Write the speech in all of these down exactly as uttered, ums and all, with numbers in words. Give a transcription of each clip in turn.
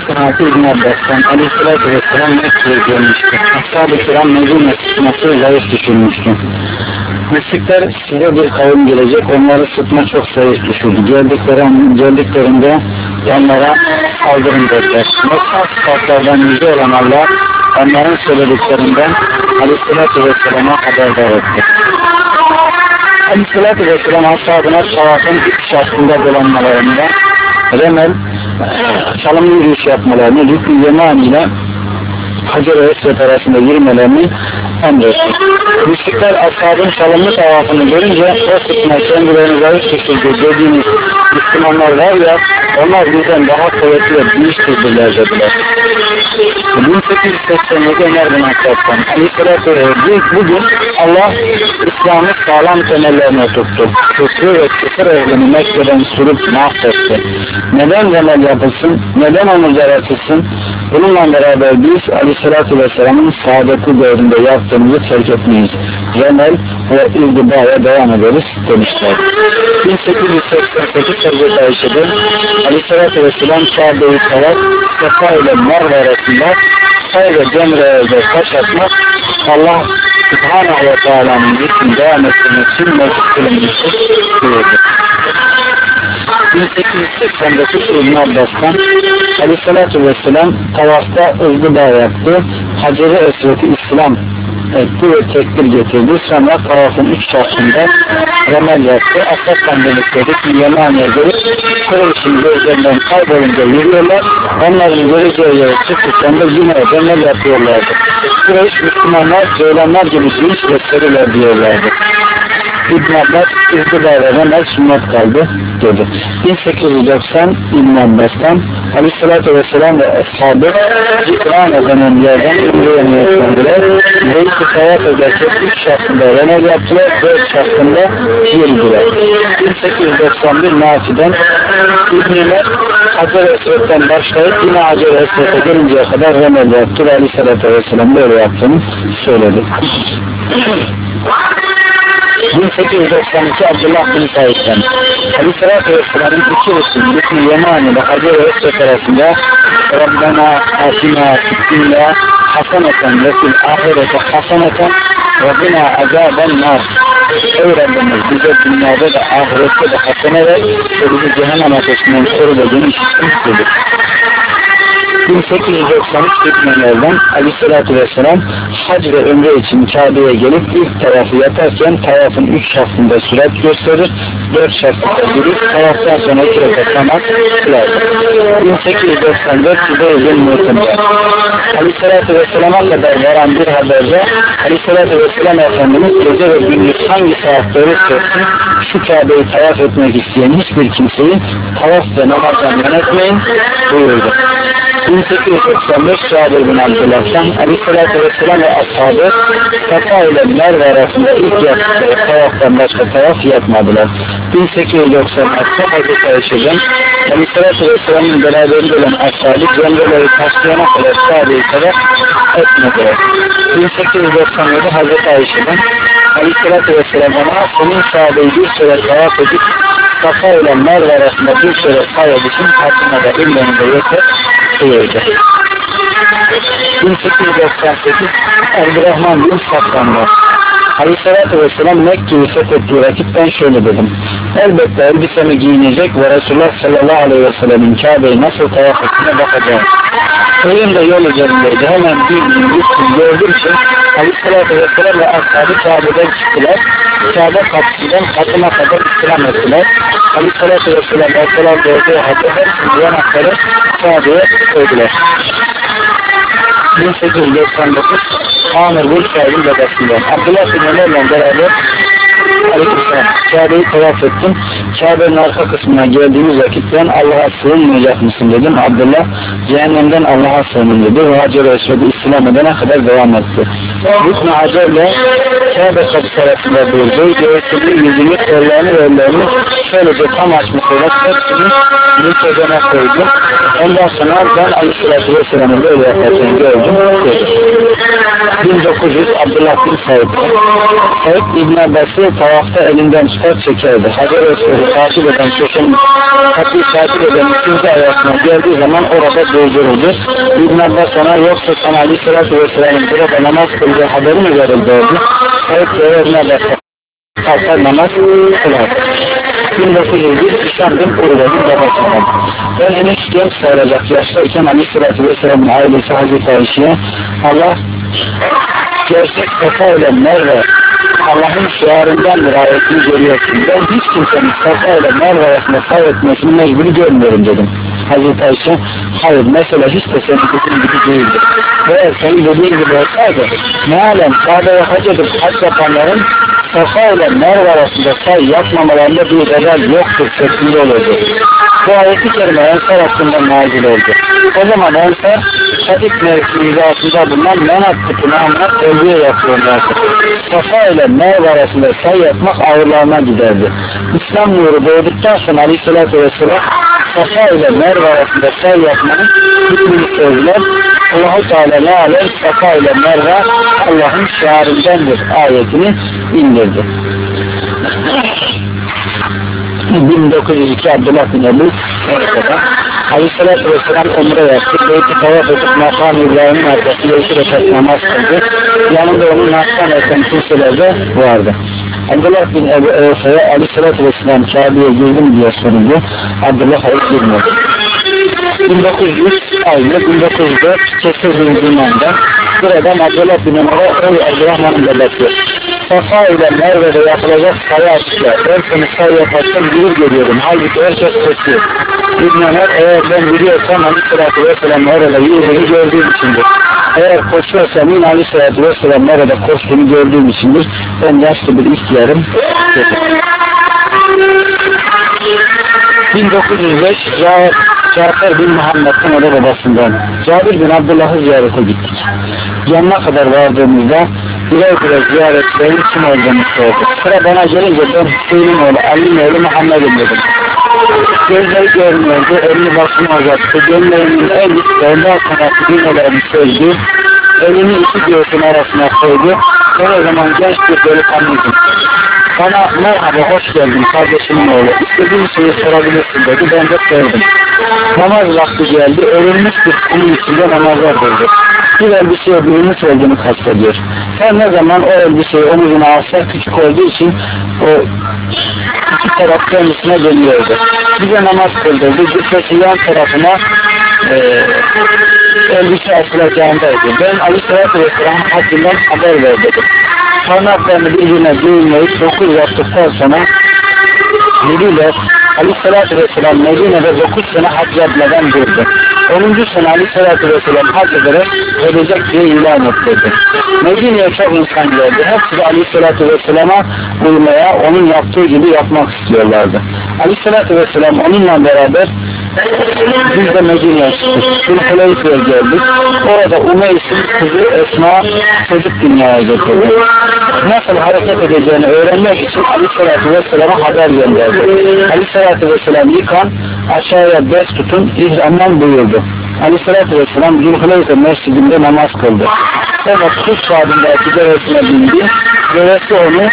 Sıhhat-ı İbn Abbas'tan Aleyhisselatü Vesselam Mekke'ye gelmişti. Ashab-ı Kiram Medine sıkması zayıf düşürmüştü. Müşrikler size bir kavim gelecek, onları sıkma çok zayıf düşürdü. Geldikleri, geldiklerinde onlara saldırın dediler. Mesaj sıfatlardan yüce olan Allah onların söylediklerinden Aleyhisselatü Vesselam'a haberdar etti. Aleyhisselatü Vesselam ashabına tavafın ilk şartında dolanmalarında remel çalımlı yürüyüş yapmalarını, Rükn-i Yeman ile Hacer-i Esved arasında yürümelerini emretti. Müşrikler ashabın çalımlı tavafını görünce o sıkma kendilerini zayıf düşürdü dediğiniz Müslümanlar var ya, onlar bizden daha kuvvetli ve büyüktürdüler dediler. bin sekiz yüz seksen yedi Ömer bin Hattab'dan Aleyhisselatü Vesselam bugün Allah İslam'ı sağlam temellerine tuttu. Küfrü ve küfür ehlini Mekke'den sürüp mahvetti. Neden remel yapılsın? Neden onu yaratılsın? Bununla beraber biz Aleyhisselatü Vesselam'ın saadetli dövründe yaptığımızı terk etmeyiz. Remel ve irdibaya devam ederiz demişler. bin sekiz yüz seksen sekiz Hazreti Ayşe'de Aleyhisselatü Vesselam Kabe'yi tavaf, Sefa ile Merve arasında say ve Cemre'ye taş atmak Allah Subhanahu ve Teala'nın zikrini devam ettirmek için mevcut kılınmıştır buyurdu. bin sekiz yüz seksen dokuz İbn Abbas'tan Aleyhisselatü Vesselam tavafta ızdıda yaptı, Hacer-i Esved'i İslam etti ve tekbir getirdi. Sonra tavafın üç şartında remel yaptı. Ashab'tan birlikte Yemani'ye gelip Kureyş'in gözlerinden kaybolunca yürüyorlar. Onların göreceği yere çıktıktan da yine remel yapıyorlardı. Kureyş Müslümanlar ceylanlar gibi dinç ve seriler diyorlardı. İbn Abbas ızdıda ve remel sünnet kaldı dedi. bin sekiz yüz doksan İbn Abbas'tan Aleyhisselatü Vesselam ve ashabı Cikrana denen yerden Ümre'ye niyetlendiler. Beyti tavaf ederken üç şartında remel yaptılar, dört şartında yürüdüler. bin sekiz yüz doksan bir Nafi'den İbn Ömer Hacer-i Esved'den başlayıp yine Hacer-i Esved'e gelinceye kadar remel yaptı ve Aleyhisselatü Vesselam böyle yaptığını söyledi. bin sekiz yüz doksan iki Abdullah bin Said'den Aleyhisselatü Vesselam'ın iki resim Rükn-i Yeman ile Hacer-i Esved arasında Rabbena atina fid-dünya haseneten ve fil ahirete haseneten ve bina azaben nar. Ey Rabbimiz bize dünyada da ahirette de hasene ver ve bizi cehennem ateşinden koru dediğini işitmiştir. bin sekiz yüz doksan üç İbn-i Aleyhisselatü Vesselam hac ve ömre için Kabe'ye gelip ilk tavafı yaparken tavafın üç şartında sürat gösterir, dört şartında yürür, tavaftan sonra iki rekat namaz kılardı. bin sekiz yüz doksan dört Zübeyir-i Mu'temir Aleyhisselatü Vesselam'a kadar varan bir haberde Aleyhisselatü Vesselam Efendimiz gece ve gündüz hangi saatleri sözsün şu Kabe'yi tavaf etmek isteyen hiçbir kimseyi tavaf ve namazdan yönetmeyin buyurdu. bin sekiz yüz doksan beş Cabir bin Abdullah'tan Aleyhisselatü Vesselam ve ashabı Safa ile Merve arasında ilk yaptıkları tavaftan başka tavaf yapmadılar. bin sekiz yüz doksan altı Hazreti Ayşe'den Aleyhisselatü Vesselam'ın beraberinde olan ashabı cemreleri taşlayana kadar Kabe'yi tavaf etmediler. bin sekiz yüz doksan yedi Hazreti Ayşe'den Aleyhisselatü Vesselam ona senin sahabeyi bir süre tavaf edip Safa ile Merve arasında bir süre sayı için hakkında da ünlerinde yeter buyurdu. bin sekiz yüz doksan sekiz Abdurrahman bin Safran'da Aleyhisselatü Vesselam Mekke'yi fethettiği vakitten şöyle dedim. Elbette elbisemi giyinecek ve Resulullah sallallahu aleyhi ve sellem'in Kabe'yi nasıl tavaf ettiğine bakacağım. Elimde yol üzerindeydi. Hemen bildiğim gittim gördüm ki Aleyhisselatü Vesselam ve ashabı Kabe'den çıktılar. Kabe kapısından kapına kadar İslam ettiler. Aleyhisselatü Vesselam Vesselam gördüğü halde hepsini yanakları Kabe'ye koydular. bin sekiz yüz doksan dokuz Amir bin Said'in babasından Abdullah bin Ömer'le beraber Aleykümselam Kabe'yi tavaf ettim. Kabe'nin arka kısmına geldiğimiz vakit ben Allah'a sığınmayacak mısın dedim. Abdullah cehennemden Allah'a sığının dedi ve Hacer-i Esved'i İslam edene kadar devam etti. Rükn-i Hacer'le Kabe kapısı arasında durdu. Göğsünü, yüzünü, kollarını ve ellerini şöylece tam açmış olarak hepsini mütedene koydu. Ondan sonra ben Aleyhisselatü Vesselam'ı böyle yaparken gördüm dedi. bin dokuz yüz Abdullah bin Said Said İbn Abbas'ı Kıblesini tavafta elinden tutar çekerdi. Hacer Esved'i takip eden köşenin kapıyı takip eden ikinci ayasına geldiği zaman orada durduruldu. İbn Abbas ona yoksa sana Aleyhisselatü Vesselam'ın burada namaz kıldığı haberi mi verildi? Evet, İbn Abbas kalkar namaz kılar. bin dokuz yüz bir İslam bin Urve'nin babasından. Ben henüz genç sayılacak yaştayken Aleyhisselatü Vesselam'ın ailesi Hazreti Ayşe'ye Allah gerçek Safa ile Merve Allah'ın şiarındandır ayetini görüyorsun. Ben hiç kimsenin Safa ile Merve arasında say etmesini mecburi görmüyorum dedim. Hazreti Ayşe, hayır mesela hiç de senin dediğin gibi değildi. Eğer senin dediğin gibi olsaydı mealen Kabe'ye hac edip hac yapanların Safa ile Merve arasında say yapmamalarında bir bedel yoktur şeklinde olurdu. Bu ayeti kerime Ensar hakkında nazil oldu. O zaman Ensar Sadik mevkimizi altında bulunan Menat tipi namına tevbiye yapıyorlardı. Safa ile Merve arasında say yapmak ağırlarına giderdi. İslam nuru doğduktan sonra Aleyhisselatü Vesselam Safa ile Merve arasında say yapmanın hükmünü söylediler. Allah-u Teala ne alem Safa ile Merve Allah'ın şiarındandır ayetini indirdi. bin dokuz yüz iki Abdullah bin Ebu Sa'd'da Aleyhisselatü Vesselam umre yaptı. Beyti tavaf edip Makam İbrahim'in arkasında iki rekat namaz kıldı. Yanında onun naktan eten kimseler de vardı. Abdullah bin Ebu Eufe'ye Aleyhisselatü Vesselam Kabe'ye girdim diye soruldu. Abdullah hayır girmedi. bin dokuz yüz aynı bin dokuz yüz dört Kesir bin Zimanda bir adam Abdullah bin Ömer'e ey Abdurrahman'ın babası Safa ile Merve'de yapılacak sayı açıklar. Ben seni sayı yaparsam yürür görüyorum. Halbuki herkes koşuyor. İbn Ömer eğer ben biliyorsam Aleyhisselatü Vesselam orada yürüdüğünü gördüğüm içindir. Eğer koşuyorsam yine Aleyhisselatü Vesselam orada koştuğunu gördüğüm içindir. Ben yaşlı bir ihtiyarım dedim. bin dokuz yüz beş Cafer bin Muhammed'in o da babasından. Cabir bin Abdullah'ı ziyarete gittik. Yanına kadar vardığımızda birer birer ziyaretlerin kim olduğunu sorduk. Sıra bana gelince ben Hüseyin'in oğlu Ali'nin oğlu Muhammed'im dedim. Gözleri görmüyordu, elini başına uzattı. Gönlerimin en üstlerinde kanatlı düğmelerini söyledi. Elini iki göğsün arasına koydu. Ben o zaman genç bir delikanlıydım. Bana merhaba hoş geldin kardeşimin oğlu. İstediğin şeyi sorabilirsin dedi. Ben de sordum. Namaz vakti geldi. Örülmüş bir kumun içinde namaza durdu. Bir elbiseye bürünmüş olduğunu kastediyor. Her ne zaman o elbiseyi omuzuna alsa küçük olduğu için o iki taraf kendisine geliyordu. Bize namaz kıldırdı. Cübbesi yan tarafına e, elbise asılacağındaydı. Ben Aleyhisselatü Vesselam'ın hakkından haber ver dedim. Parmaklarını birbirine düğümleyip dokuz yaptıktan sonra biriyle Aleyhisselatü Vesselam Medine'de dokuz sene hac yapmadan durdu. onuncu sene Aleyhisselatü Vesselam hac ederek ölecek diye ilan ettirdi. Medine'ye çok insan geldi. Hepsi de Aleyhisselatü Vesselam'a uymaya, onun yaptığı gibi yapmak istiyorlardı. Aleyhisselatü Vesselam onunla beraber biz de Medine'ye çıktık. Zülhuleyfe'ye geldik. Orada Umeys'in kızı Esma çocuk dünyaya getirdi. Nasıl hareket edeceğini öğrenmek için Aleyhisselatü Vesselam'a haber gönderdi. Aleyhisselatü Vesselam yıkan, aşağıya bez tutun, ihramdan buyurdu. Aleyhisselatü Vesselam Zülhuleyfe mescidinde namaz kıldı. Sonra Kurs Vadisi'ndeki devesine bindi. Devesi onu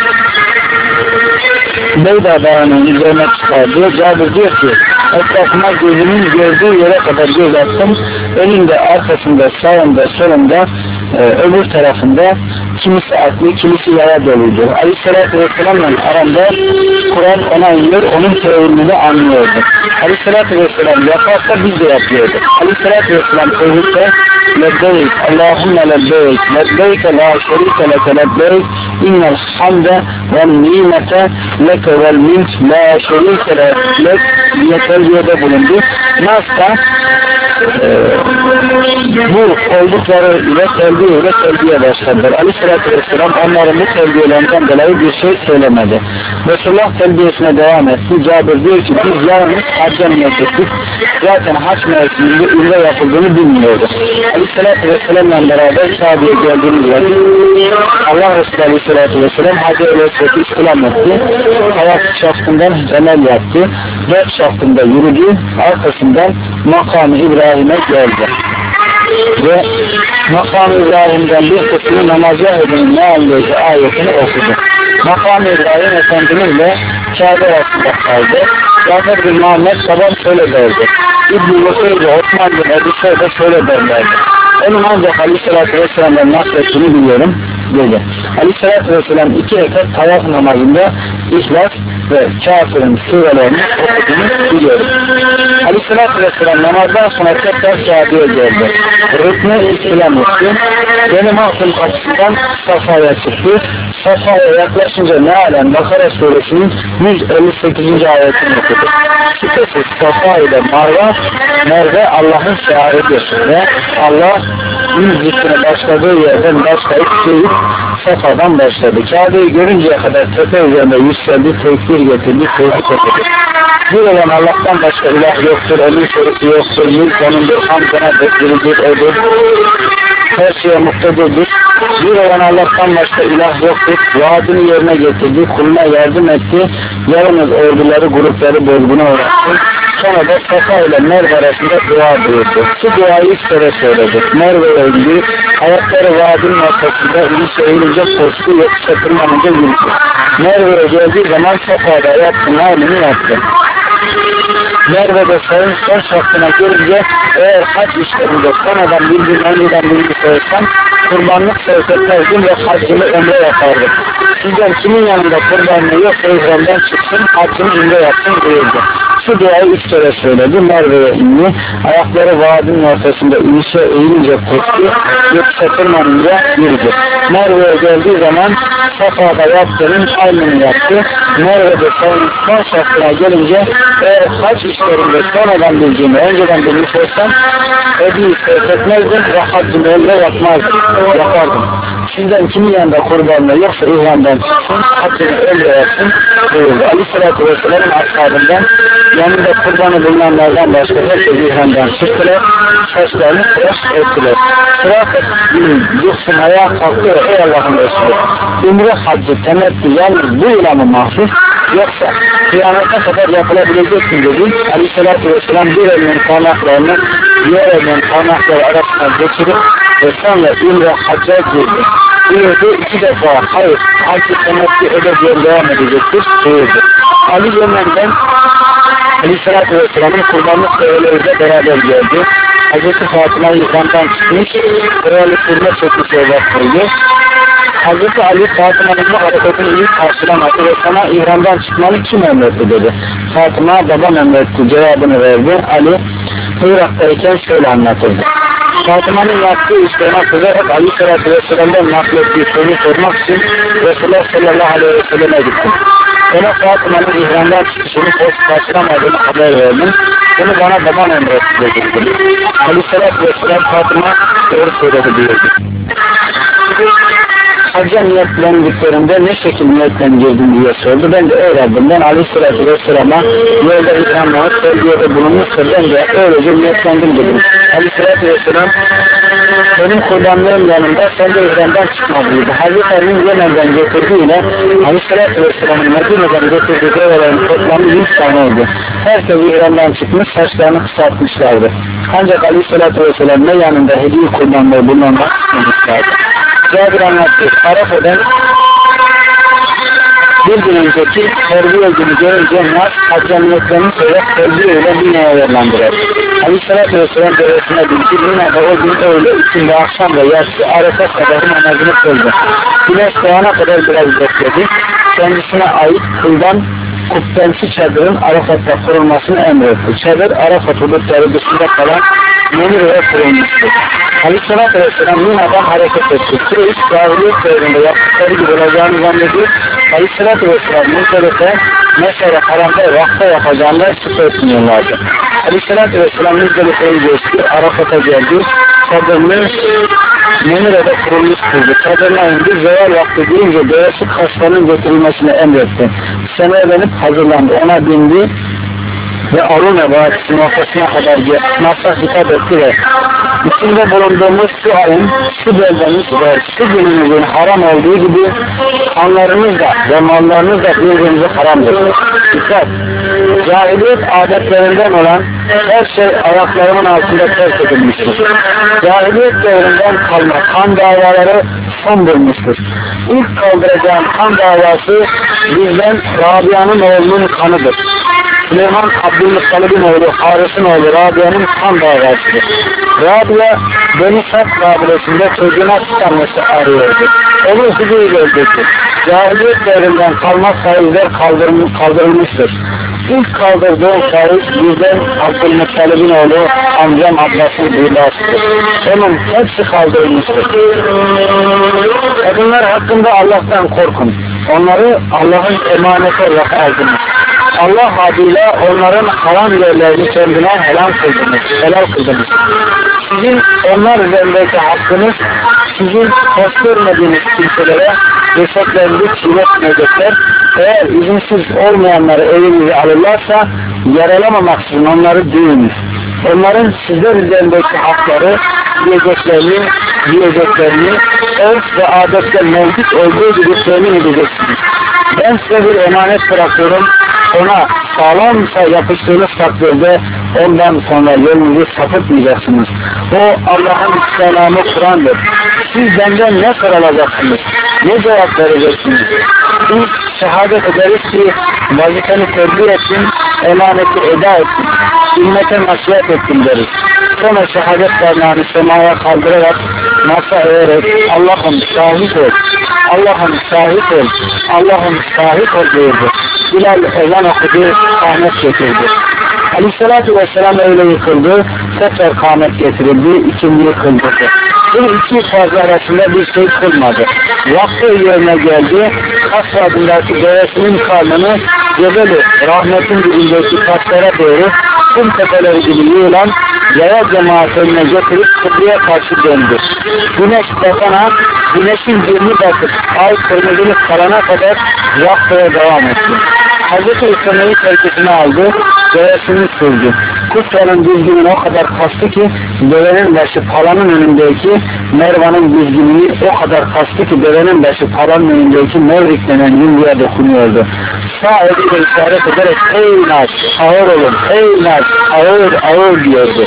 Beyda Dağı'nın üzerine çıkardı. Cabir diyor ki etrafıma gözümün gördüğü yere kadar göz attım. Önünde, arkasında, sağında, solunda, e, öbür tarafında kimisi aklı, kimisi yaya doluydu. Aleyhisselatü Vesselam'la aramda Kur'an ona iniyor, onun teorilini anlıyordu. Aleyhisselatü Vesselam yaparsa biz de yapıyorduk. Aleyhisselatü Vesselam tevhidde lebbeyk, Allahümme lebbeyk, lebbeyke la şerike leke lebbeyk, innel hamde vel nimete leke vel mint la şerike lek diye telbiyede bulundu. Nasıl Ee, bu oldukları ile telbiye ile telbiye başladılar. Aleyhisselatü Vesselam onların bu telbiyelerinden dolayı bir şey söylemedi. Resulullah telbiyesine devam etti. Cabir diyor ki biz yalnız hacca niyettik. Zaten hac mevsiminde ümre yapıldığını bilmiyorduk. Aleyhisselatü Vesselam'la beraber Kabe'ye geldiğimiz vakit Allah Resulü Aleyhisselatü Vesselam Hacı Vesselatü İslam etti. Ayak şaftından emel yaptı. Dört şaftında yürüdü. Arkasından Makam-ı İbrahim'e geldi. Ve Makam-ı İbrahim'den bir kısmı namaza edin ne anlayıcı ayetini okudu. Makam-ı İbrahim Efendimizle Kabe arasında kaldı. Cafer bin Muhammed babam şöyle derdi. İbn-i Lüfeyli, Osman bin Ebu Seyde şöyle derlerdi. Onun ancak Aleyhisselatü Vesselam'dan naklettiğini biliyorum dedi. Aleyhisselatü Vesselam iki rekat tavaf namazında İhlas ve Kafir'in surelerini okuduğunu biliyorum. Aleyhisselatü Vesselam namazdan sonra tekrar Kabe'ye geldi. Rüknü İslam etti. Benim altın kapısından Safa'ya çıktı. Safa'ya yaklaşınca mealen Bakara suresinin yüz elli sekizinci ayetini okudu. Şüphesiz Safa ile Marva, Merve Allah'ın şahıdır ve Allah yüz zikrine başladığı yerden başlayıp deyip Safa'dan başladı. Kabe'yi görünceye kadar tepe üzerinde yükseldi, tekbir getirdi, tevhid okudu. Bir olan Allah'tan başka ilah yoktur, onun sorusu yoktur, mülk onundur, hamd ona bekleridir, odur. Her şeye muhtedirdir. Bir olan Allah'tan başka ilah yoktur. Vaadini yerine getirdi, kuluna yardım etti. Yalnız orduları, grupları bozguna uğrattı. Sonra da Safa ile Merve arasında dua buyurdu. Şu duayı üç kere söyledi. Merve'ye indi, ayakları vaadinin ortasında inişe eğilince koştu, yoksa tırmanınca yürüdü. Merve'ye geldiği zaman Safa'da yaptığını aynını yaptı. Merve'de sayın son şartına gelince eğer hac işlerinde sonradan bildiğin önceden bilgi söylesem kurbanlık sevk etmezdim ve haccını ömre yapardım. Sizden kimin yanında kurbanlığı yok ihramdan çıksın, haccını ömre yapsın buyurdu. Şu duayı üç kere söyledi. Merve'ye indi. Ayakları vaadinin ortasında inişe eğilince koştu. Yoksa tırmanınca yürüdü. Merve'ye geldiği zaman Safa'da yaptığının aynını yaptı. Merve'de sayın son şartına gelince eğer hac işlerinde sonradan bildiğimi önceden bilmiş olsam ödüyü sevk etmezdim ve haccını ömre yapmazdım, yapardım. Sizden kimin yanında kurbanlığı yoksa ihramdan çıksın, haccını ömre yapsın buyurdu. Aleyhisselatü Vesselam'ın ashabından yanında kurbanı bulunanlardan başka herkes ihramdan çıktılar, saçlarını tıraş ettiler. Sırat yoksun ayağa kalktı ve ey Allah'ın Resulü, Ümre haccı temettü yalnız bu yıla mı mahsus, yoksa kıyamete kadar yapılabilecek mi dedi. Aleyhisselatü Vesselam bir elinin parmaklarını diğer elinin parmakları arasına geçirip ve sonra Ümre hacca girdi. Buyurdu iki defa hayır haccı temettü ödediğine devam edecektir buyurdu. Ali Yemen'den Aleyhisselatü Vesselam'ın kurbanlık develeriyle beraber geldi. Hazreti Fatıma İhram'dan çıkmış, kraliçeline çekmiş evlatlıydı. Hazreti Ali Fatıma'nın bu hareketini iyi karşılamadı ve sana İhram'dan çıkmanı kim emretti dedi. Fatıma babam emretti cevabını verdi. Ali Irak'tayken şöyle anlatıldı. Fatıma'nın yaptığı işlerine kızarak Aleyhisselatü Vesselam'dan naklettiği soruyu sormak için Resulullah sallallahu aleyhi ve selleme gittim. Ona Fatıma'nın İhram'dan çıkışını hoş karşılamadığını haber verdim. Bunu bana babam emretti dedi. Aleyhisselatü Vesselam Fatıma doğru söyledi buyurdu. Hacca niyetlendiklerinde ne şekilde niyetlendirdin diye sordu. Ben de öğrendim. Ben Aleyhisselatü Vesselam'a yolda ikramlanıp sevgiyede bulunmuşsa ben de öylece niyetlendim dedim. Aleyhisselatü Vesselam benim kurbanlığım yanında sen de ihramdan çıkmalıydı. Hazreti Ali'nin Yemen'den getirdiğiyle Aleyhisselatü Vesselam'ın Medine'den getirdiği develerin toplamı yüz tane oldu. Herkes ihramdan çıkmış, saçlarını kısaltmışlardı. Ancak Aleyhisselatü Vesselam ne yanında hediye kurbanlığı bulunmak istemişlerdi. Cabir anlattı. Arafa'dan bir gün önceki terbiye günü görünce Nas hacca niyetlerini söyleyip terbiye ile Mina'ya yerlendiler. Aleyhisselatü Vesselam devresine bildi. Mina'da o gün öğle, ikindi, akşam ve yatsı Arafa sabahı namazını kıldı. Güneş doğana kadar biraz bekledi. Kendisine ait kıldan kubbensi çadırın Arafat'ta kurulmasını emretti. Çadır Arafat hudutları dışında kalan Menir'e kurulmuştu. Aleyhisselatü Vesselam Mina'dan hareket etti. Kureyş cahiliyet devrinde yaptıkları gibi olacağını zannediyor. Aleyhisselatü Vesselam Müzdelife'ye mesela haramda vakta yapacağından şüphe etmiyorlardı. Aleyhisselatü Vesselam Müzdelife'yi geçti. Arafat'a geldi. Çadırını Menire'de kurulmuş kıldı. Çadırına indi. Zeval vakti deyince devesi kaslarının getirilmesini emretti. Senelenip hazırlandı. Ona bindi ve Arune Vadisi'nin ortasına kadar Nas'a hitap etti ve içinde bulunduğumuz şu ayın, şu beldemiz ve şu günümüzün haram olduğu gibi kanlarınız da ve mallarınız da birbirinize haramdır. Dikkat! Cahiliyet adetlerinden olan her şey ayaklarımın altında terk edilmiştir. Cahiliyet devrinden kalma kan davaları son bulmuştur. İlk kaldıracağım kan davası bizden Rabia'nın oğlunun kanıdır. Süleyman Abdülmuttalib'in oğlu Haris'in oğlu Rabia'nın kan davasıdır. Rabia Beni Sad kabilesinde çocuğuna tutanması arıyordu. Onu huzuruyla öldürdü. Cahiliyet devrinden kalma faizler kaldırılmıştır. İlk kaldırdığım faiz bizden Abdülmuttalib'in oğlu amcam Abbas'ın ribasıdır. Onun hepsi kaldırılmıştır. Kadınlar hakkında Allah'tan korkun. Onları Allah'ın emaneti olarak aldınız. Allah adıyla onların haram yerlerini kendine helal kıldınız. Helal kıldınız. Sizin onlar üzerindeki hakkınız, sizin hoş görmediğiniz kimselere cesetlerini çiğnetmeyecekler. Eğer izinsiz olmayanları evinize alırlarsa yaralamamak için onları duyunuz. Onların sizler üzerindeki hakları, yiyeceklerini, yiyeceklerini, örf ve adette mevcut olduğu gibi temin edeceksiniz. Ben size bir emanet bırakıyorum. Ona sağlamsa yapıştığınız takdirde ondan sonra yolunuzu sapıtmayacaksınız. O Allah'ın kelamı Kur'an'dır. Siz benden ne sorulacaksınız? Ne cevap vereceksiniz? Biz şehadet ederiz ki vazifeni tebliğ ettin, emaneti eda ettin, ümmete nasihat ettin deriz. Sonra şehadet parmağını semaya kaldırarak masa eğerek Allah'ım şahit ol, Allah'ım şahit ol, Allah'ım şahit ol diyordu. Bilal ezan okudu, kâhmet getirdi. Aleyhissalatü vesselam öyle yıkıldı, tekrar kâhmet getirildi, ikindiyi kıldırdı. Bu iki fazla arasında bir şey kılmadı. Vakti yerine geldi, Kasr adındaki devesinin karnını Cebeli rahmetin dibindeki taşlara doğru kum tepeleri gibi yığılan yaya cemaat önüne getirip kıbleye karşı döndü. Güneş batana, güneşin birini bakıp ay kırmızılık kalana kadar vaktiye devam etti. Hazreti Hüseyin'i terkisine aldı, devesini sürdü. Kutranın dizginini o kadar kastı ki devenin başı palanın önündeki Mervan'ın dizginini o kadar kastı ki devenin başı palanın önündeki Mevrik denen yumruğa dokunuyordu. Sağ eliyle işaret ederek ey Nas ağır olun, ey Nas ağır ağır diyordu.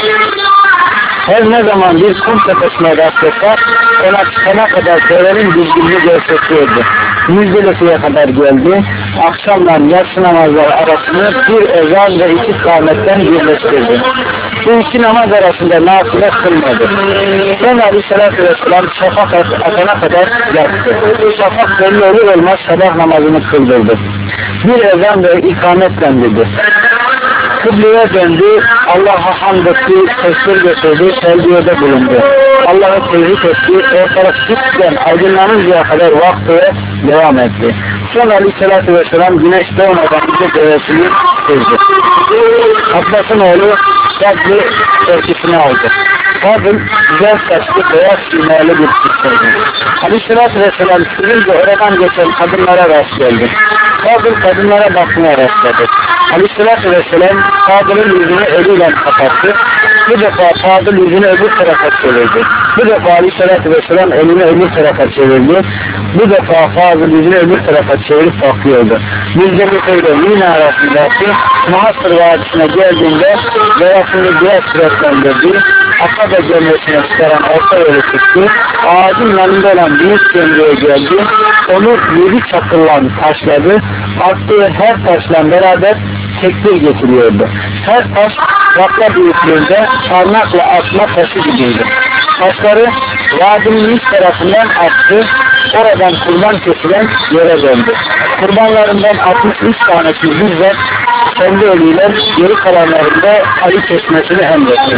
Her ne zaman bir kum tepesine rastlasak ona çıkana kadar devenin dizginini gösteriyordu. Müzdelife'ye kadar geldi. Akşamla yatsı namazları arasını bir ezan ve iki kâhmetten birleştirdi. Bu iki namaz arasında nafile kılmadı. Sonra Aleyhisselatü Vesselam şafak atana kadar yattı. Şafak belli olur olmaz sabah namazını kıldırdı. Bir ezan ve ikametle dedi. Kıbleye döndü, Allah'a hamd etti, tesbih getirdi, selviyede bulundu. Allah'ı tevhid etti, ortalık cidden aydınlanıncaya kadar vaktiye devam etti. Sonra Aleyhisselatü Vesselam güneş doğmadan bir devesini sürdü. Abbas'ın oğlu Sadlı örtüsünü aldı. Fadıl güzel saçlı beyaz simalı bir kişiydi. Aleyhisselatü Vesselam sürünce oradan geçen kadınlara rast geldi. Fadıl kadınlara bakmaya rastladı. Aleyhisselatü Vesselam Fadıl'ın yüzünü eliyle kapattı. Bu defa Fadıl yüzünü öbür tarafa çevirdi. Bu defa Aleyhisselatü Vesselam elini öbür tarafa çevirdi. Bu defa Fadıl yüzünü öbür tarafa çevirip bakıyordu. Müzdelife'yle ile Mina arasındaki Muhasır Vadisi'ne geldiğinde devasını biraz süratlendirdi. Akabe cemresine çıkaran orta yolu çıktı. Ağacın yanında olan büyük cemreye geldi. Onu yedi çakıllan taşladı. Attığı her taşla beraber tekbir getiriyordu. Her taş rakla büyüklüğünde parmakla atma taşı gibiydi. Taşları vadinin üst tarafından attı. Oradan kurban kesilen yere döndü. Kurbanlarından altmış üç tanesi bizzat kendi eliyle geri kalanlarında Ali kesmesini emretti.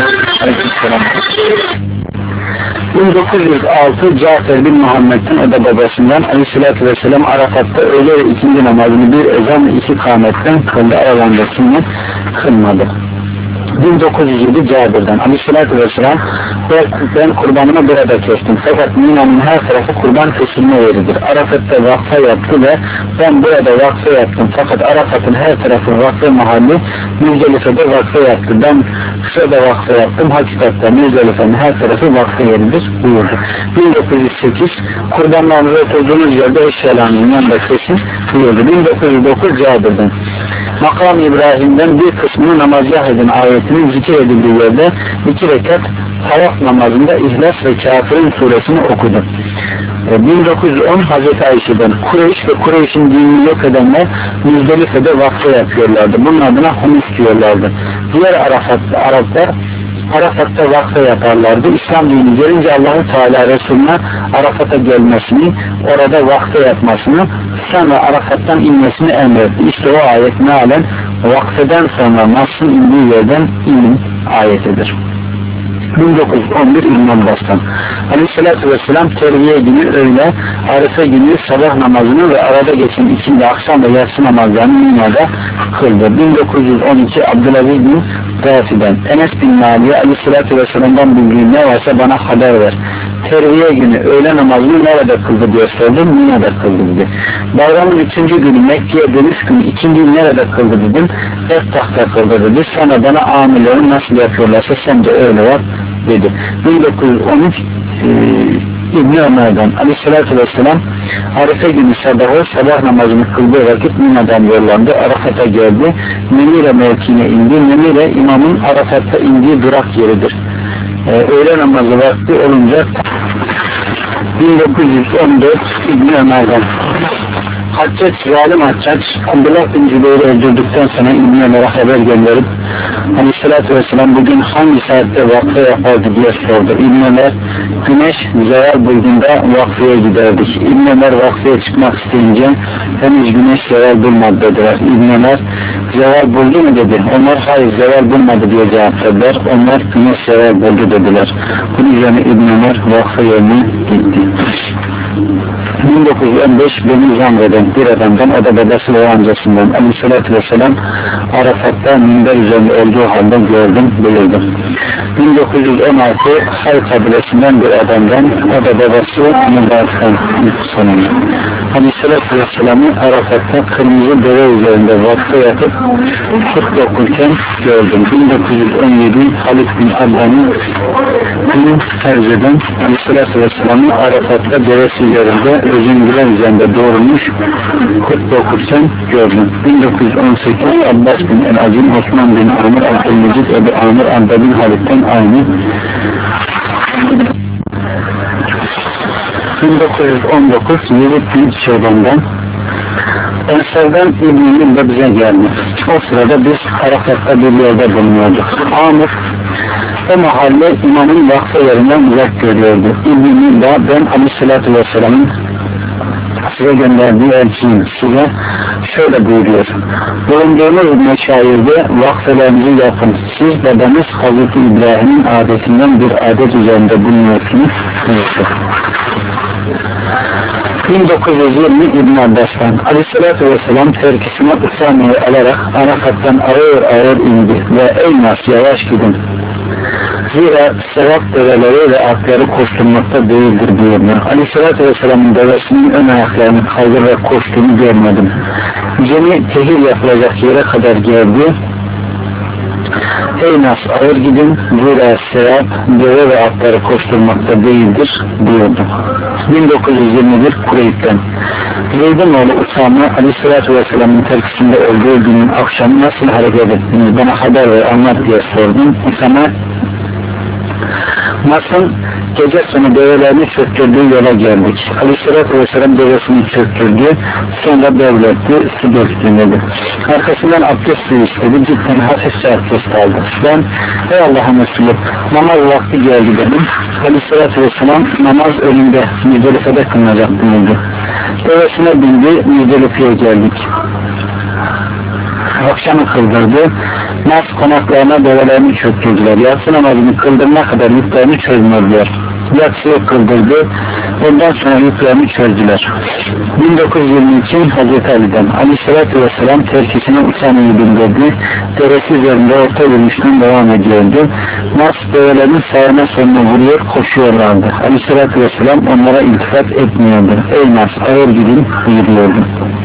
bin dokuz yüz altı Cafer bin Muhammed'in o da babasından Aleyhisselatü Vesselam Arafat'ta öğle ve ikinci namazını bir ezan ve iki kâmetten kıldı. Aralarında sünnet kılmadı. bin dokuz yüz yedi Cabir'den Aleyhisselatü Vesselam ben kurbanımı burada kestim. Fakat Mina'nın her tarafı kurban kesilme yeridir. Arafat'ta vakfa yaptı ve ben burada vakfa yaptım. Fakat Arafat'ın her tarafı vakfa mahalli, Müzdelife'de vakfa yaptı. Ben şurada vakfa yaptım. Hakikaten Müzdelife'nin her tarafı vakfa yeridir buyurdu. bin dokuz yüz sekiz kurbanlarınızı oturduğunuz yerde eşyalarının yanında kesin buyurdu. bin dokuz yüz dokuz Cabir'den Makam İbrahim'den bir kısmını namazgah edin ayetinin zikir edildiği yerde iki rekat tavaf namazında İhlas ve Kafirin suresini okudu. bin dokuz yüz on Hazreti Ayşe'den Kureyş ve Kureyş'in dinini yok edenler Müzdelife'de vakfe yapıyorlardı. Bunun adına humus diyorlardı. Diğer Arafat, Araplar Arafat'ta vakfe yaparlardı. İslam dini gelince Allah-u Teala Resulüne Arafat'a gelmesini, orada vakfe yapmasını, sonra Arafat'tan inmesini emretti. İşte o ayet mealen vakfeden sonra Nas'ın indiği yerden ilim ayetidir. bin dokuz yüz on bir İlman Bastan Aleyhisselatü Vesselam terviye günü öğle, Arife günü sabah namazını ve arada geçen ikindi akşam ve yatsı namazlarını Mina'da kıldı. bin dokuz yüz on iki Abdülaziz bin Rafi'den Enes bin Mali'ye Aleyhisselatü Vesselam'dan bildiğin ne varsa bana haber ver. Terviye günü öğle namazını nerede kıldı diye sordum. Mina'da kıldı dedi. Bayramın üçüncü günü Mekke'ye dönüş günü ikinci gün nerede kıldı dedim. Eftah'ta kıldı dedi. Sonra bana amirlerin nasıl yapıyorlarsa sen de öyle yap dedi. bin dokuz yüz on üç e, İbn-i Ömer'den Aleyhisselatü Vesselam Arife günü sabahı sabah namazını kıldığı vakit Mina'dan yollandı. Arafat'a geldi. Nemire mevkine indi. Nemire imamın Arafat'ta indiği durak yeridir. Ee, öğle namazı vakti olunca bin dokuz yüz on dört İbn-i Ömer'den Haccaç, zalim Haccaç Abdullah bin Cübeyr'i öldürdükten sonra İbn-i Ömer'e haber gönderip Aleyhisselatü Vesselam bugün hangi saatte vakfe yapardı diye sordu. İbn-i Ömer güneş zeval bulduğunda vakfeye giderdik. İbn-i Ömer vakfeye çıkmak isteyince henüz güneş zeval bulmadı dediler. İbn-i Ömer zeval buldu mu dedi. Onlar hayır zeval bulmadı diye cevap verdiler. Onlar güneş zeval buldu dediler. Bunun üzerine İbn-i Ömer vakfe yerine gitti. bin dokuz yüz on beş Beni Zamre'den bir adamdan, o da babası ve amcasından Aleyhisselatü Vesselam Arafat'ta minber üzerinde olduğu halde gördüm, buyurdu. bin dokuz yüz on altı Hay kabilesinden bir adamdan, o da babası Mübarek'ten sonunda Aleyhisselatü Vesselam'ı Arafat'ta kırmızı deve üzerinde vakfe yatıp hutbe okurken gördüm. bin dokuz yüz on yedi Halid bin Abdani bin Terze'den Aleyhisselatü Vesselam'ı Arafat'ta devesi üzerinde özüngüler üzerinde doğrulmuş hutbe okurken gördüm. bin dokuz yüz on sekiz Abbas bin El-Azim Osman bin Amr Abdülmecid Ebu Amr Abda bin Halid'den aynı. bin dokuz yüz on dokuz Yezid bin Şeban'dan Ensar'dan İbn-i de bize geldi. O sırada biz Arafat'ta bir yerde bulunuyorduk. Amr o mahalle imamın vakfe yerinden uzak görüyordu. İbn-i de ben Aleyhisselatü Vesselam'ın size gönderdiği elçiyim. Size şöyle buyuruyor. Bulunduğunuz meşayirde vakfelerinizi yapın. Siz babanız Hazreti İbrahim'in adetinden bir adet üzerinde bulunuyorsunuz. bin dokuz yüz yirmi İbn Abbas'tan Aleyhisselatü Vesselam terkisine Usame'yi alarak Arafat'tan ağır ağır indi ve ey nas yavaş gidin. Zira sevap develeri ve atları koşturmakta değildir buyurdu. Aleyhisselatü Vesselam'ın devesinin ön ayaklarını kaldırarak koştuğunu görmedim. Cemi tehir yapılacak yere kadar geldi. Ey nas ağır gidin, zira sevap deve ve atları koşturmakta değildir buyurdu. bin dokuz yüz yirmi bir Kureyb'den Zeyd'in oğlu Usame Aleyhisselatü Vesselam'ın terkisinde öldüğü günün akşamı nasıl hareket ettiniz bana haber ver anlat diye sordum. Usame Nas'ın gece sonu develerini çöktürdüğü yola geldik. Aleyhisselatü Vesselam devesini çöktürdü, sonra devletti, su döktü dedi. Arkasından abdest suyu istedi, cidden hafifçe abdest aldı. Ben, ey Allah'ın Resulü, namaz vakti geldi dedim. Aleyhisselatü Vesselam namaz önünde Müzdelife'de kılınacak buyurdu. Devesine bindi, Müzdelife'ye geldik. Akşamı kıldırdı. Nas konaklarına develerini çöktürdüler. Yatsı namazını kıldırana kadar yüklerini çözmüyorlar. Yatsıya kıldırdı. Ondan sonra yüklerini çözdüler. bin dokuz yüz yirmi iki Hazreti Ali'den Aleyhisselatü Vesselam terkisine Usame'yi bildirdi. Deresi üzerinde orta yürüyüşten devam ediyordu. Nas develerin sağına sonuna vuruyor, koşuyorlardı. Aleyhisselatü Vesselam onlara iltifat etmiyordu. Ey Nas ağır gidin buyuruyordu.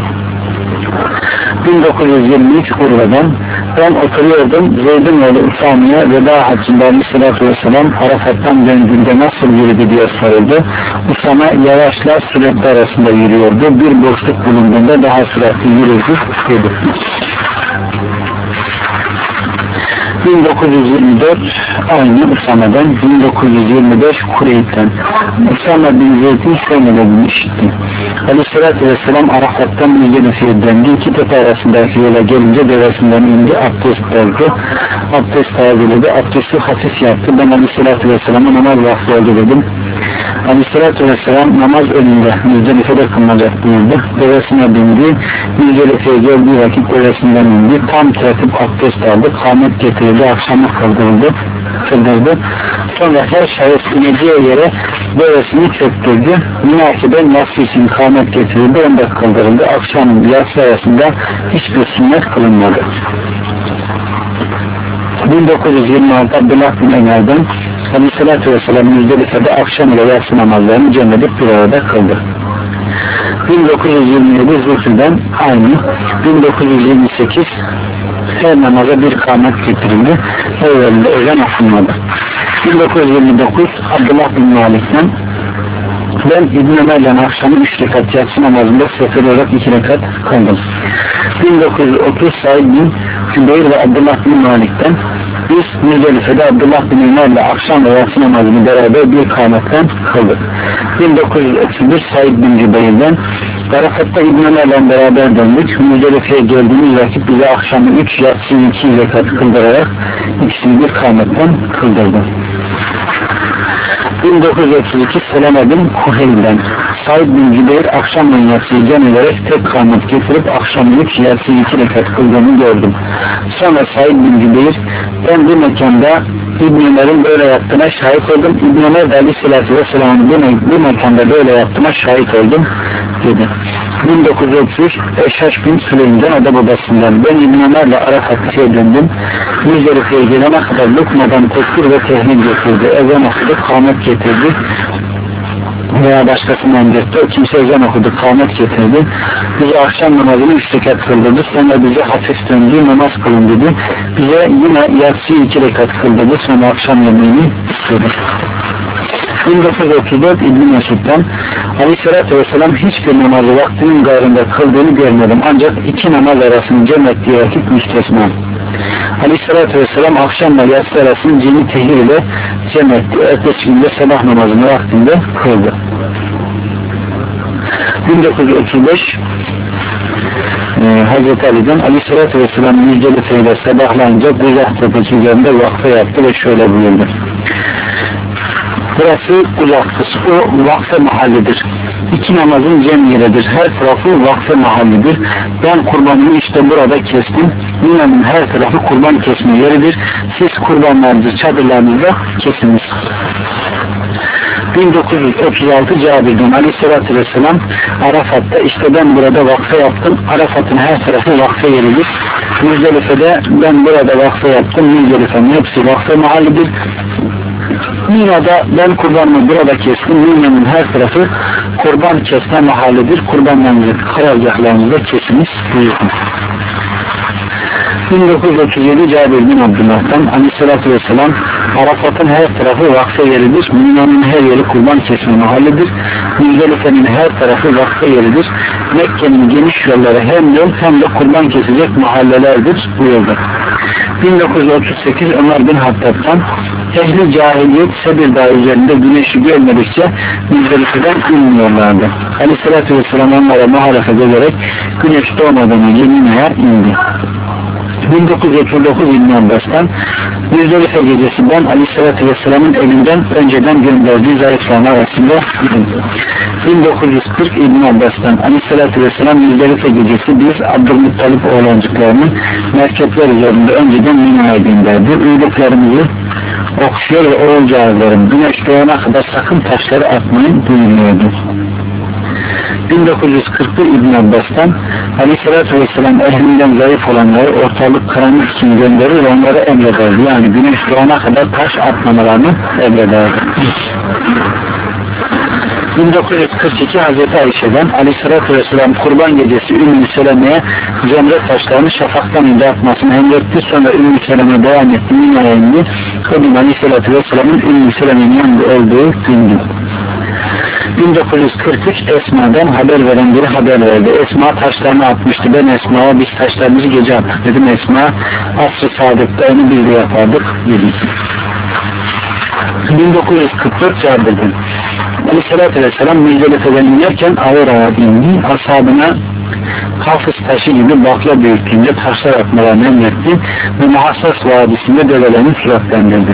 bin dokuz yüz yirmi üç Urla'dan ben oturuyordum. Zeyd'in oğlu Usame'ye veda haccında Aleyhisselatü Vesselam Arafat'tan döndüğünde nasıl yürüdü diye soruldu. Usame yavaşla sürekli arasında yürüyordu. Bir boşluk bulunduğunda daha sürekli yürüdü dedi. bin dokuz yüz yirmi dört aynı Usama'dan, bin dokuz yüz yirmi beş Kureyd'den. Usama bin Zeyd'in şöyle dediğini işitti. Aleyhisselatü Vesselam Arafat'tan Müzdelife'ye döndü. İki tepe arasındaki yola gelince devesinden indi, abdest aldı. Abdest tazeledi, abdesti hafif yaptı. Ben Aleyhisselatü Vesselam'a namaz vakti oldu dedim. Aleyhisselatü Vesselam namaz önünde Müzdelife'de kılınacak buyurdu. Devesine bindi. Müzdelife'ye geldiği vakit devesinden indi. Tam tertip abdest aldı. Kâmet getirildi. Akşamı kıldırıldı. Kıldırdı. Sonra her şahıs ineceği yere devesini çöktürdü. Münâkiben nasıl için kâmet getirildi. Onda kıldırıldı. Akşam yatsı arasında hiçbir sünnet kılınmadı. bin dokuz yüz yirmi altı Abdullah bin Ömer'den Aleyhisselatü Vesselam Müzdelife'de akşam ile yatsı namazlarını cem edip bir arada kıldı. bin dokuz yüz yirmi yedi Zülfü'den aynı. bin dokuz yüz yirmi sekiz her namaza bir kâmet getirildi. Evvelinde özen okunmadı. bin dokuz yüz yirmi dokuz Abdullah bin Malik'ten ben İbn Ömer'le akşamı üç rekat yatsı namazında sefer olarak iki rekat kıldım. bin dokuz yüz otuz Said bin Cübeyr ve Abdullah bin Malik'ten biz Müzdelife'de Abdullah bin Ömer'le akşam ve yatsı namazını beraber bir kâmetten kıldık. bin dokuz yüz otuz bir Said bin Cübeyr'den Arafat'ta İbn Ömer'le beraber döndük. Müzdelife'ye geldiğimiz vakit bize akşamı üç yatsı iki rekat kıldırarak ikisini bir kâmetten kıldırdı. bin dokuz yüz otuz iki Seleme bin Kuheyl'den Said bin Cübeyr akşamın yatsıyı cem ederek tek kâmet getirip akşamın üç yatsıyı iki rekat kıldığını gördüm. Sonra Said bin Cübeyr ben bu mekanda İbn Ömer'in böyle yaptığına şahit oldum. İbn Ömer de Aleyhisselatü Vesselam'ın bu, bu mekanda böyle yaptığına şahit oldum dedi. bin dokuz yüz otuz üç Eşhaş bin Süleym'den o da babasından ben İbn Ömer'le Arafat'a döndüm. Müzdelife'ye gelene kadar Lukma'dan tekbir ve tehlil getirdi. Ezan okudu, kâmet getirdi. Veya başkasından getirdi. O kimse ezan okudu, kâmet getirdi. Bize akşam namazını üç rekat kıldırdı. Sonra bize hafif döndü, namaz kılın dedi. Bize yine yatsıyı iki rekat kıldırdı. Sonra akşam yemeğini istedi. bin dokuz yüz otuz dört İbn Mesud'dan Aleyhisselatü Vesselam hiçbir namazı vaktinin gayrında kıldığını görmedim. Ancak iki namaz arasını cem ettiği vakit müstesna. Aleyhisselatü Vesselam akşamla yatsı arasını cemi tehir ile cem etti. Ertesi günde sabah namazını vaktinde kıldı. bin dokuz yüz otuz beş Ee, Hazreti Ali'den Aleyhisselatü Vesselam Müzdelife'yle ile sabahlanınca Guzah tepesi üzerinde vakfe yaptı ve şöyle buyurdu. Burası uzaktır. O vakfe mahallidir. İki namazın cem yeridir. Her tarafı vakfe mahallidir. Ben kurbanımı işte burada kestim. Dünyanın her tarafı kurban kesme yeridir. Siz kurbanlarınızı çadırlarınızda kesiniz. bin dokuz yüz otuz altı Cabir'den Aleyhisselatü Vesselam Arafat'ta işte ben burada vakfe yaptım. Arafat'ın her tarafı vakfe yeridir. Müzdelife'de ben burada vakfe yaptım. Müzdelife'nin hepsi vakfe mahallidir. Mina'da ben kurbanımı burada kestim. Mina'nın her tarafı kurban kesme mahallidir. Kurbanlarınızı karargahlarınızda kesiniz buyurun. bin dokuz yüz otuz yedi Cabir bin Abdullah'tan Aleyhisselatü Vesselam Arafat'ın her tarafı vakfe yeridir. Mina'nın her yeri kurban kesme mahallidir. Müzdelife'nin her tarafı vakfe yeridir. Mekke'nin geniş yolları hem yol hem de kurban kesecek mahallelerdir buyurdu. bin dokuz yüz otuz sekiz Ömer bin Hattab'tan ehli cahiliyet Sebir Dağı üzerinde güneşi görmedikçe Müzdelife'den inmiyorlardı. Aleyhisselatü Vesselam onlara muhalefet ederek güneş doğmadan önce Mina'ya indi. bin dokuz yüz otuz dokuz İbn Abbas'tan Müzdelife gecesinden Aleyhisselatü Vesselam'ın elinden önceden gönderdiği zayıflama arasında bin dokuz yüz kırk İbn Abbas'tan Aleyhisselatü Vesselam Müzdelife gecesi biz Abdülmuttalip oğlancıklarının merkepler üzerinde önceden Mina'ya gönderdi. Üyeliklerimizi okşuyor ve oğulcağızlarım güneş doğana kadar sakın taşları atmayın buyuruyordu. bin dokuz yüz kırk bir İbn Abbas'tan Aleyhisselatü Vesselam ehlinden zayıf olanları ortalık karanlık için gönderir ve onları emrederdi. Yani güneş doğana kadar taş atmamalarını emrederdi. bin dokuz yüz kırk iki Hazreti Ayşe'den Aleyhisselatü Vesselam kurban gecesi Ümmü Seleme'ye cemre taşlarını şafaktan önce atmasını emretti. Sonra Ümmü Seleme devam etti. Mina'ya indi. O gün Aleyhisselatü Vesselam'ın Ümmü Seleme'nin yanında olduğu gündü. bin dokuz yüz kırk üç Esma'dan haber veren biri haber verdi. Esma taşlarını atmıştı. Ben Esma'ya biz taşlarımızı gece attık dedim. Esma asr-ı sadıkta onu biz de yapardık dedik. bin dokuz yüz kırk dört Cabir'den Aleyhisselatü Vesselam Müzdelife'den inerken ağır ağır indi. Ashabına hafız taşı gibi bakla büyüklüğünde taşlar atmalarını emretti ve Muhassas Vadisi'nde develerini suratlandırdı.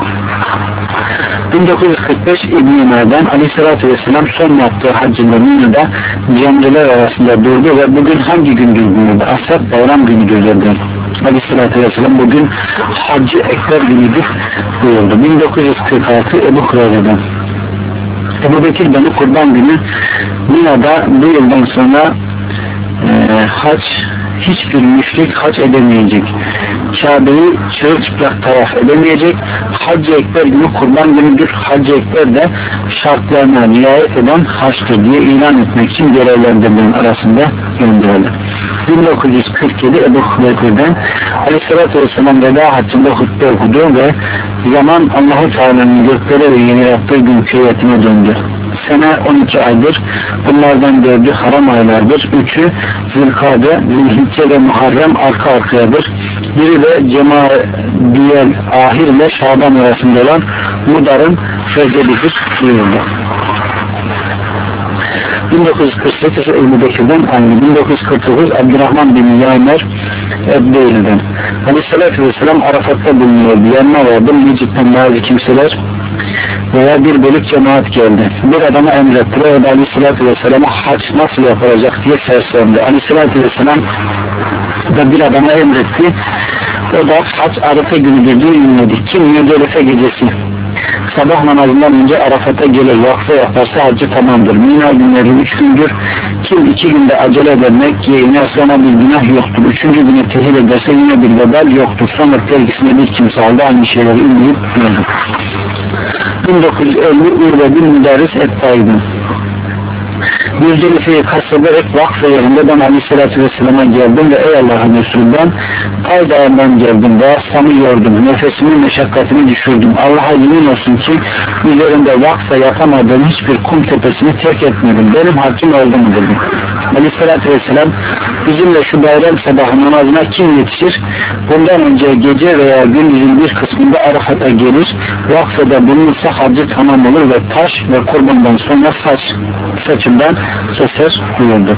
bin dokuz yüz kırk beş İbn-i Ömer'den Aleyhisselatü Vesselam son yaptığı haccında Mina'da cemreler arasında durdu ve bugün hangi gündür buyurdu? Ashab bayram günüdür dedi. Aleyhisselatü Vesselam bugün Haccı Ekber günüdür buyurdu. bin dokuz yüz kırk altı Ebu Hureyre'den Ebu Bekir beni kurban günü Mina'da bu yıldan sonra e, hac hiçbir müşrik hac edemeyecek. Kabe'yi çırılçıplak tavaf edemeyecek. Hac-ı Ekber günü kurban günüdür. Hac-ı Ekber de şartlarına riayet eden haçtır diye ilan etmek için görevlendirilen arasında gönderildi. bin dokuz yüz kırk yedi Ebu Hureyre'den Aleyhisselatü Vesselam veda haccında hutbe okudu ve zaman Allah-u Teala'nın gökleri ve yeni yaptığı gün hüviyetine döndü. Sene on iki aydır. Bunlardan dördü haram aylardır. Üçü Zilkade, Zilhicce ve Muharrem arka arkayadır. Biri de Cemadiyel Ahir ile Şaban arasında olan Mudar'ın Recep'idir buyurdu. bin dokuz yüz kırk sekiz Ebu Bekir'den aynı. bin dokuz yüz kırk dokuz Abdurrahman bin Yamer Ebdeyl'den Aleyhisselatü Vesselam Arafat'ta bulunuyordu. Yanına vardı. Mecitten bazı kimseler veya bir bölük cemaat geldi. Bir adama emrettiler. O da Aleyhisselatü Vesselam'a hac nasıl yapılacak diye seslendi. Aleyhisselatü Vesselam da bir adama emretti. O da hac Arife günüdür diye ünledi. Kim Müzdelife gecesi sabah namazından önce Arafat'a gelir, vakfa yaparsa hacı tamamdır. Mina günleri üç gündür. Kim iki günde acele eder Mekke'ye inerse ona bir günah yoktur. Üçüncü güne tehir ederse yine bir vebal yoktur. Sonra tergisine bir kimse aldı aynı şeyleri ünleyip gördü. bin dokuz yüz elli Urve bin Müderris Ettay'dan Müzdelife'yi kastederek vakfa yerinde ben Aleyhisselatü Vesselam'a geldim ve ey Allah'ın Resulü ben Tay Dağı'ndan geldim ve aslanı yordum, nefesimin meşakkatini düşürdüm. Allah'a yemin olsun ki üzerinde vakfa yapamadığım hiçbir kum tepesini terk etmedim. Benim hakkım oldu mu dedim. Aleyhisselatü Vesselam bizimle şu bayram sabahı namazına kim yetişir? Bundan önce gece veya gündüzün bir kısmında Arafat'a gelir, vakfada bulunursa hacı tamam olur ve taş ve kurbandan sonra saç saçından keser buyurdu.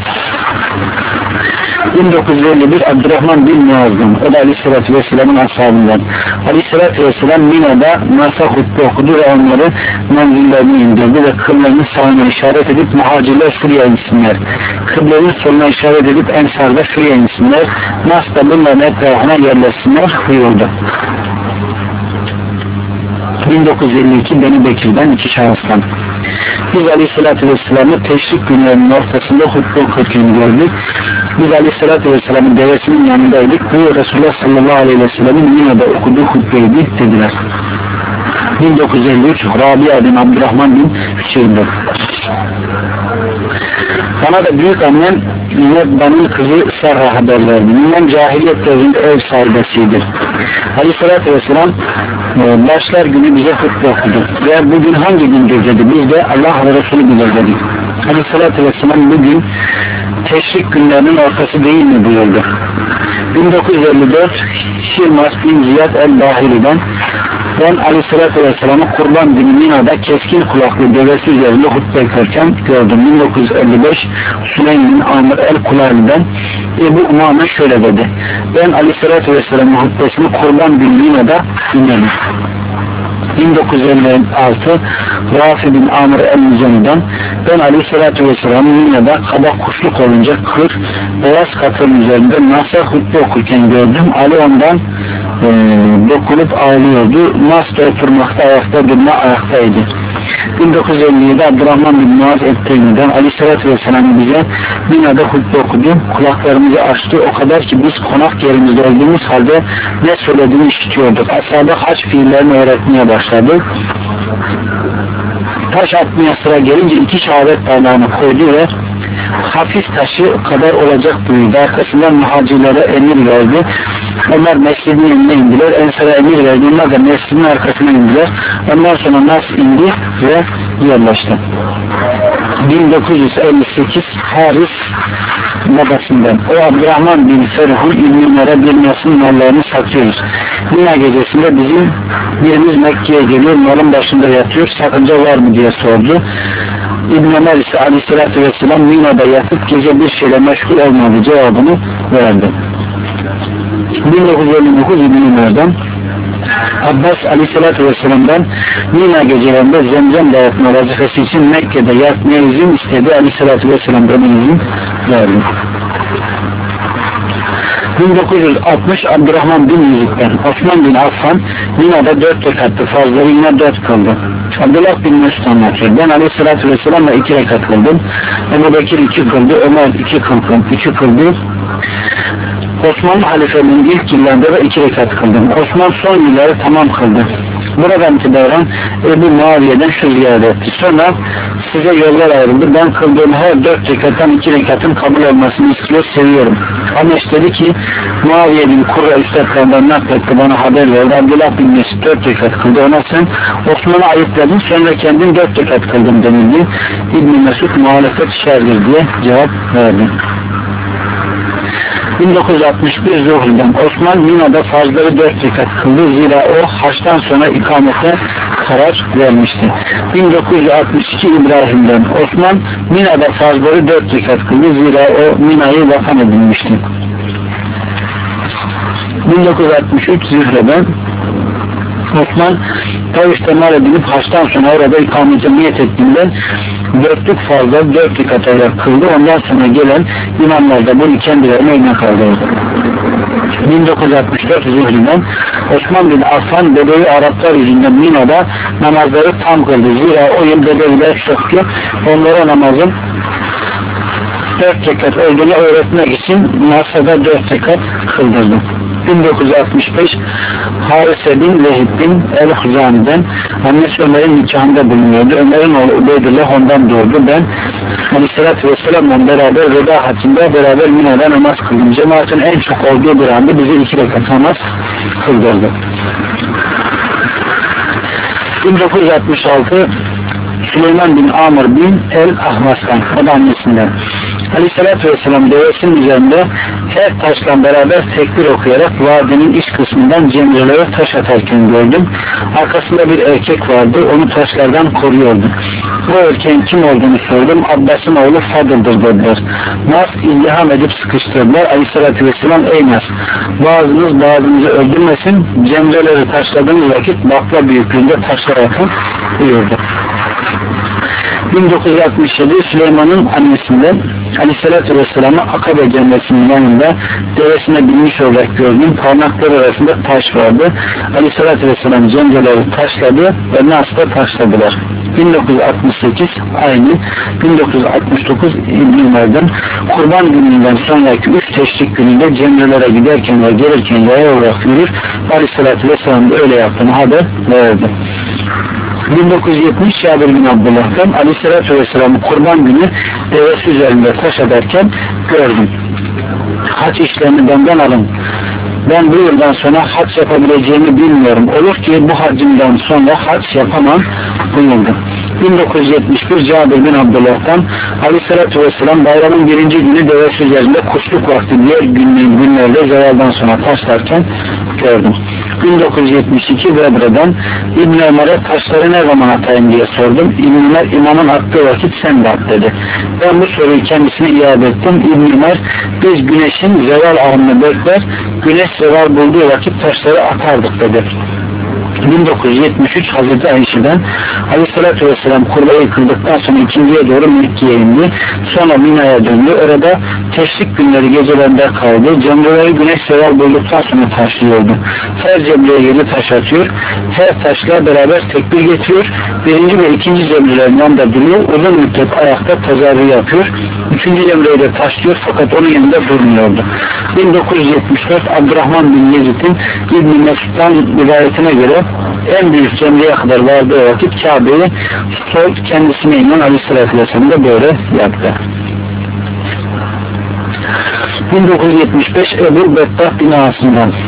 bin dokuz yüz elli bir Abdurrahman bin Muazzam, o da Aleyhisselatü Vesselam'ın ashabından. Aleyhisselatü Vesselam Mina'da Nas'a hutbe okudu ve onları menzillerini indirdi ve kıblenin sağına işaret edip muhacirler şuraya insinler. Kıblenin soluna işaret edip ensarda şuraya insinler. Nas'ta bunların etrafına yerleşsinler buyurdu. bin dokuz yüz elli iki Beni Bekir'den iki şahıstan. Biz Aleyhisselatü Vesselam'ı teşrik günlerinin ortasında hutbe okurken gördük. Biz Aleyhisselatü Vesselam'ın devesinin yanındaydık. Bu Resulullah sallallahu aleyhi ve sellem'in Mina'da okuduğu hutbeydi dediler. bin dokuz yüz elli üç Rabia bin Abdurrahman bin Hüseyin'den. Bana da büyük annem Nebban'ın kızı Serra haber verdi. Minnem cahiliyet devrinde ev sahibesiydi. Aleyhisselatü Vesselam başlar günü bize hutbe okudu. Ve bugün hangi gündür dedi. Biz de Allah ve Resulü bilir dedik. Aleyhisselatü Vesselam bugün teşrik günlerinin ortası değil mi buyurdu. bin dokuz yüz elli dört Şirmas bin Ziyad el-Bahiri'den ben Aleyhisselatü Vesselam'ı kurban günü Mina'da keskin kulaklı devesi üzerinde hutbe ederken gördüm. bin dokuz yüz elli beş Süleym bin Amr el-Kulali'den Ebu Umame şöyle dedi. Ben Aleyhisselatü Vesselam'ın hutbesini kurban günü Mina'da dinledim. bin dokuz yüz elli altı Rafi bin Amr el-Muzani'den ben Aleyhisselatü Vesselam'ın Mina'da kabak kuşluk olunca kır beyaz katırın üzerinde Nas'a hutbe okurken gördüm. Ali ondan e, dokunup ağlıyordu. Nas'ta oturmakta, ayakta durma ayaktaydı. bin dokuz yüz elli yedi Abdurrahman bin Muaz Etteyni'den Aleyhisselatü Vesselam bize Mina'da hutbe okudu. Kulaklarımızı açtı. O kadar ki biz konak yerimizde olduğumuz halde ne söylediğini işitiyorduk. Ashab-ı hac fiillerini öğretmeye başladı. Taş atmaya sıra gelince iki şehadet parmağını koydu ve hafif taşı kadar olacak buyurdu. Arkasından muhacirlere emir verdi. Onlar mescidin önüne indiler. Ensara emir verdi. Onlar da mescidin arkasına indiler. Ondan sonra Nas indi ve yerleşti. bin dokuz yüz elli sekiz Haris babasından. O Abdurrahman bin Ferhun İbn Ömer'e bir nasıl mallarını satıyoruz. Mina gecesinde bizim birimiz Mekke'ye geliyor, malın başında yatıyor, sakınca var mı diye sordu. İbn Ömer ise aleyhissalatü vesselam Mina'da yatıp gece bir şeyle meşgul olmadı cevabını verdi. bin dokuz yüz elli dokuz İbn Ömer'den Abbas aleyhissalatü vesselam'dan Mina gecelerinde zemzem dağıtma vazifesi için Mekke'de yatmaya izin istedi. Aleyhissalatü vesselam'dan izin verdi. bin dokuz yüz altmış Abdurrahman bin Yüzük'ten Osman bin Affan Mina'da dört rekattı, fazları yine dört kıldı. Abdullah bin Mesud anlatıyor. Ben aleyhissalatü vesselam'la iki rekat kıldım. Ebu Bekir iki kıldı, Ömer iki kıldı, iki kıldı. Osman halifeliğin ilk yıllarında da iki rekat kıldım. Osman son yılları tamam kıldı. Buradan itibaren Ebu Muaviye'den şu ziyade etti. Sonra size yollar ayrıldı. Ben kıldığım her dört rekattan iki rekatın kabul olmasını istiyor, seviyorum. Ameş dedi ki Muaviye bin Kurra üstadlarından nakletti, bana haber verdi. Abdullah bin Mesud dört rekat kıldı. Ona sen Osman'ı ayıpladın, sonra kendin dört rekat kıldın denildi. İbn Mesud muhalefet şerdir diye cevap verdi. bin dokuz yüz altmış bir Zuhri'den Osman Mina'da farzları dört rekat kıldı. Zira o haçtan sonra ikamete karar vermişti. bin dokuz yüz altmış iki İbrahim'den Osman Mina'da farzları dört rekat kıldı. Zira o Mina'yı vatan edinmişti. bin dokuz yüz altmış üç Zühre'den Osman Tavuş'ta mal edilip haçtan sonra orada ikamete niyet ettiğinden dörtlük fazla dört rekat olarak kıldı. Ondan sonra gelen imamlar da bunu kendilerine örnek aldı. bin dokuz yüz altmış dört Zuhri'den Osman bin Affan Bedevi Araplar yüzünden Mina'da namazları tam kıldı. Zira o yıl Bedeviler çoktu. Onlara namazın dört rekat olduğunu öğretmek için Nasr'da dört rekat kıldırdı. bin dokuz yüz altmış beş Harise bin Lehib bin El-Huzami'den annesi Ömer'in nikahında bulunuyordu. Ömer'in oğlu Ubeydullah ondan doğdu. Ben Aleyhisselatü Vesselam'la beraber veda haccında beraber Mina'da namaz kıldım. Cemaatin en çok olduğu bir anda bize iki rekat namaz kıldırdı. bin dokuz yüz altmış altı Süleyman bin Amr bin El-Ahvas'tan, o da annesinden. Aleyhissalatü vesselam devesinin üzerinde her taşla beraber tekbir okuyarak vadinin iç kısmından cemrelere taş atarken gördüm. Arkasında bir erkek vardı, onu taşlardan koruyordu. Bu erkeğin kim olduğunu sordum. Abbas'ın oğlu Fadıl'dır dediler. Nas izdiham edip sıkıştırdılar. Aleyhissalatü vesselam ey Nas, bazınız bazınızı öldürmesin, cemreleri taşladığınız vakit bakla büyüklüğünde taşlar atın buyurdu. bin dokuz yüz altmış yedi Süleyman'ın annesinden Aleyhisselatü Vesselam'ı Akabe cennetinin yanında devesine binmiş olarak gördüm. Parmakları arasında taş vardı. Aleyhisselatü Vesselam cemreleri taşladı ve Nas'ta taşladılar. bin dokuz yüz altmış sekiz aynı bin dokuz yüz altmış dokuz İbn Ömer'den Kurban gününden sonraki üç teşrik gününde cemrelere giderken ve gelirken yaya olarak yürür. Aleyhisselatü Vesselam da öyle yaptığını haber verdi. bin dokuz yüz yetmiş Cabir bin Abdullah'tan Aleyhisselatü Vesselam'ı kurban günü devesi üzerinde taş ederken gördüm. Hac işlerini benden alın. Ben bu yıldan sonra hac yapabileceğimi bilmiyorum. Olur ki bu hacimden sonra hac yapamam buyurdu. bin dokuz yüz yetmiş bir Cabir bin Abdullah'tan Aleyhisselatü Vesselam bayramın birinci günü devesi üzerinde kuşluk vakti diğer günlerin günlerde zevaldan sonra taşlarken gördüm. bin dokuz yüz yetmiş iki Vebre'den İbn Ömer'e taşları ne zaman atayım diye sordum. İbn Ömer imamın attığı vakit sen de at dedi. Ben bu soruyu kendisine iade ettim. İbn Ömer biz güneşin zeval anını bekler, güneş zeval bulduğu vakit taşları atardık dedi. bin dokuz yüz yetmiş üç Hazreti Ayşe'den Aleyhisselatü Vesselam kurbayı kıldıktan sonra ikinciye doğru Mekke'ye indi. Sonra Mina'ya döndü. Orada teşrik günleri gecelerinde kaldı. Cemreleri güneş zeval bulduktan sonra taşlıyordu. Her cemreye yedi taş atıyor. Her taşla beraber tekbir getiriyor. Birinci ve ikinci cemrelerinden de duruyor. Uzun müddet ayakta tezahürü yapıyor. Üçüncü cemreyi de taşlıyor fakat onun yanında durmuyordu. bin dokuz yüz yetmiş dört Abdurrahman bin Yezid'in İbn Mesud'dan rivayetine göre en büyük cemreye kadar vardığı vakit Kabe'yi sol kendisine inen Aleyhisselatü Vesselam da böyle yaptı. bin dokuz yüz yetmiş beş Ebu Bettah bin Asım'dan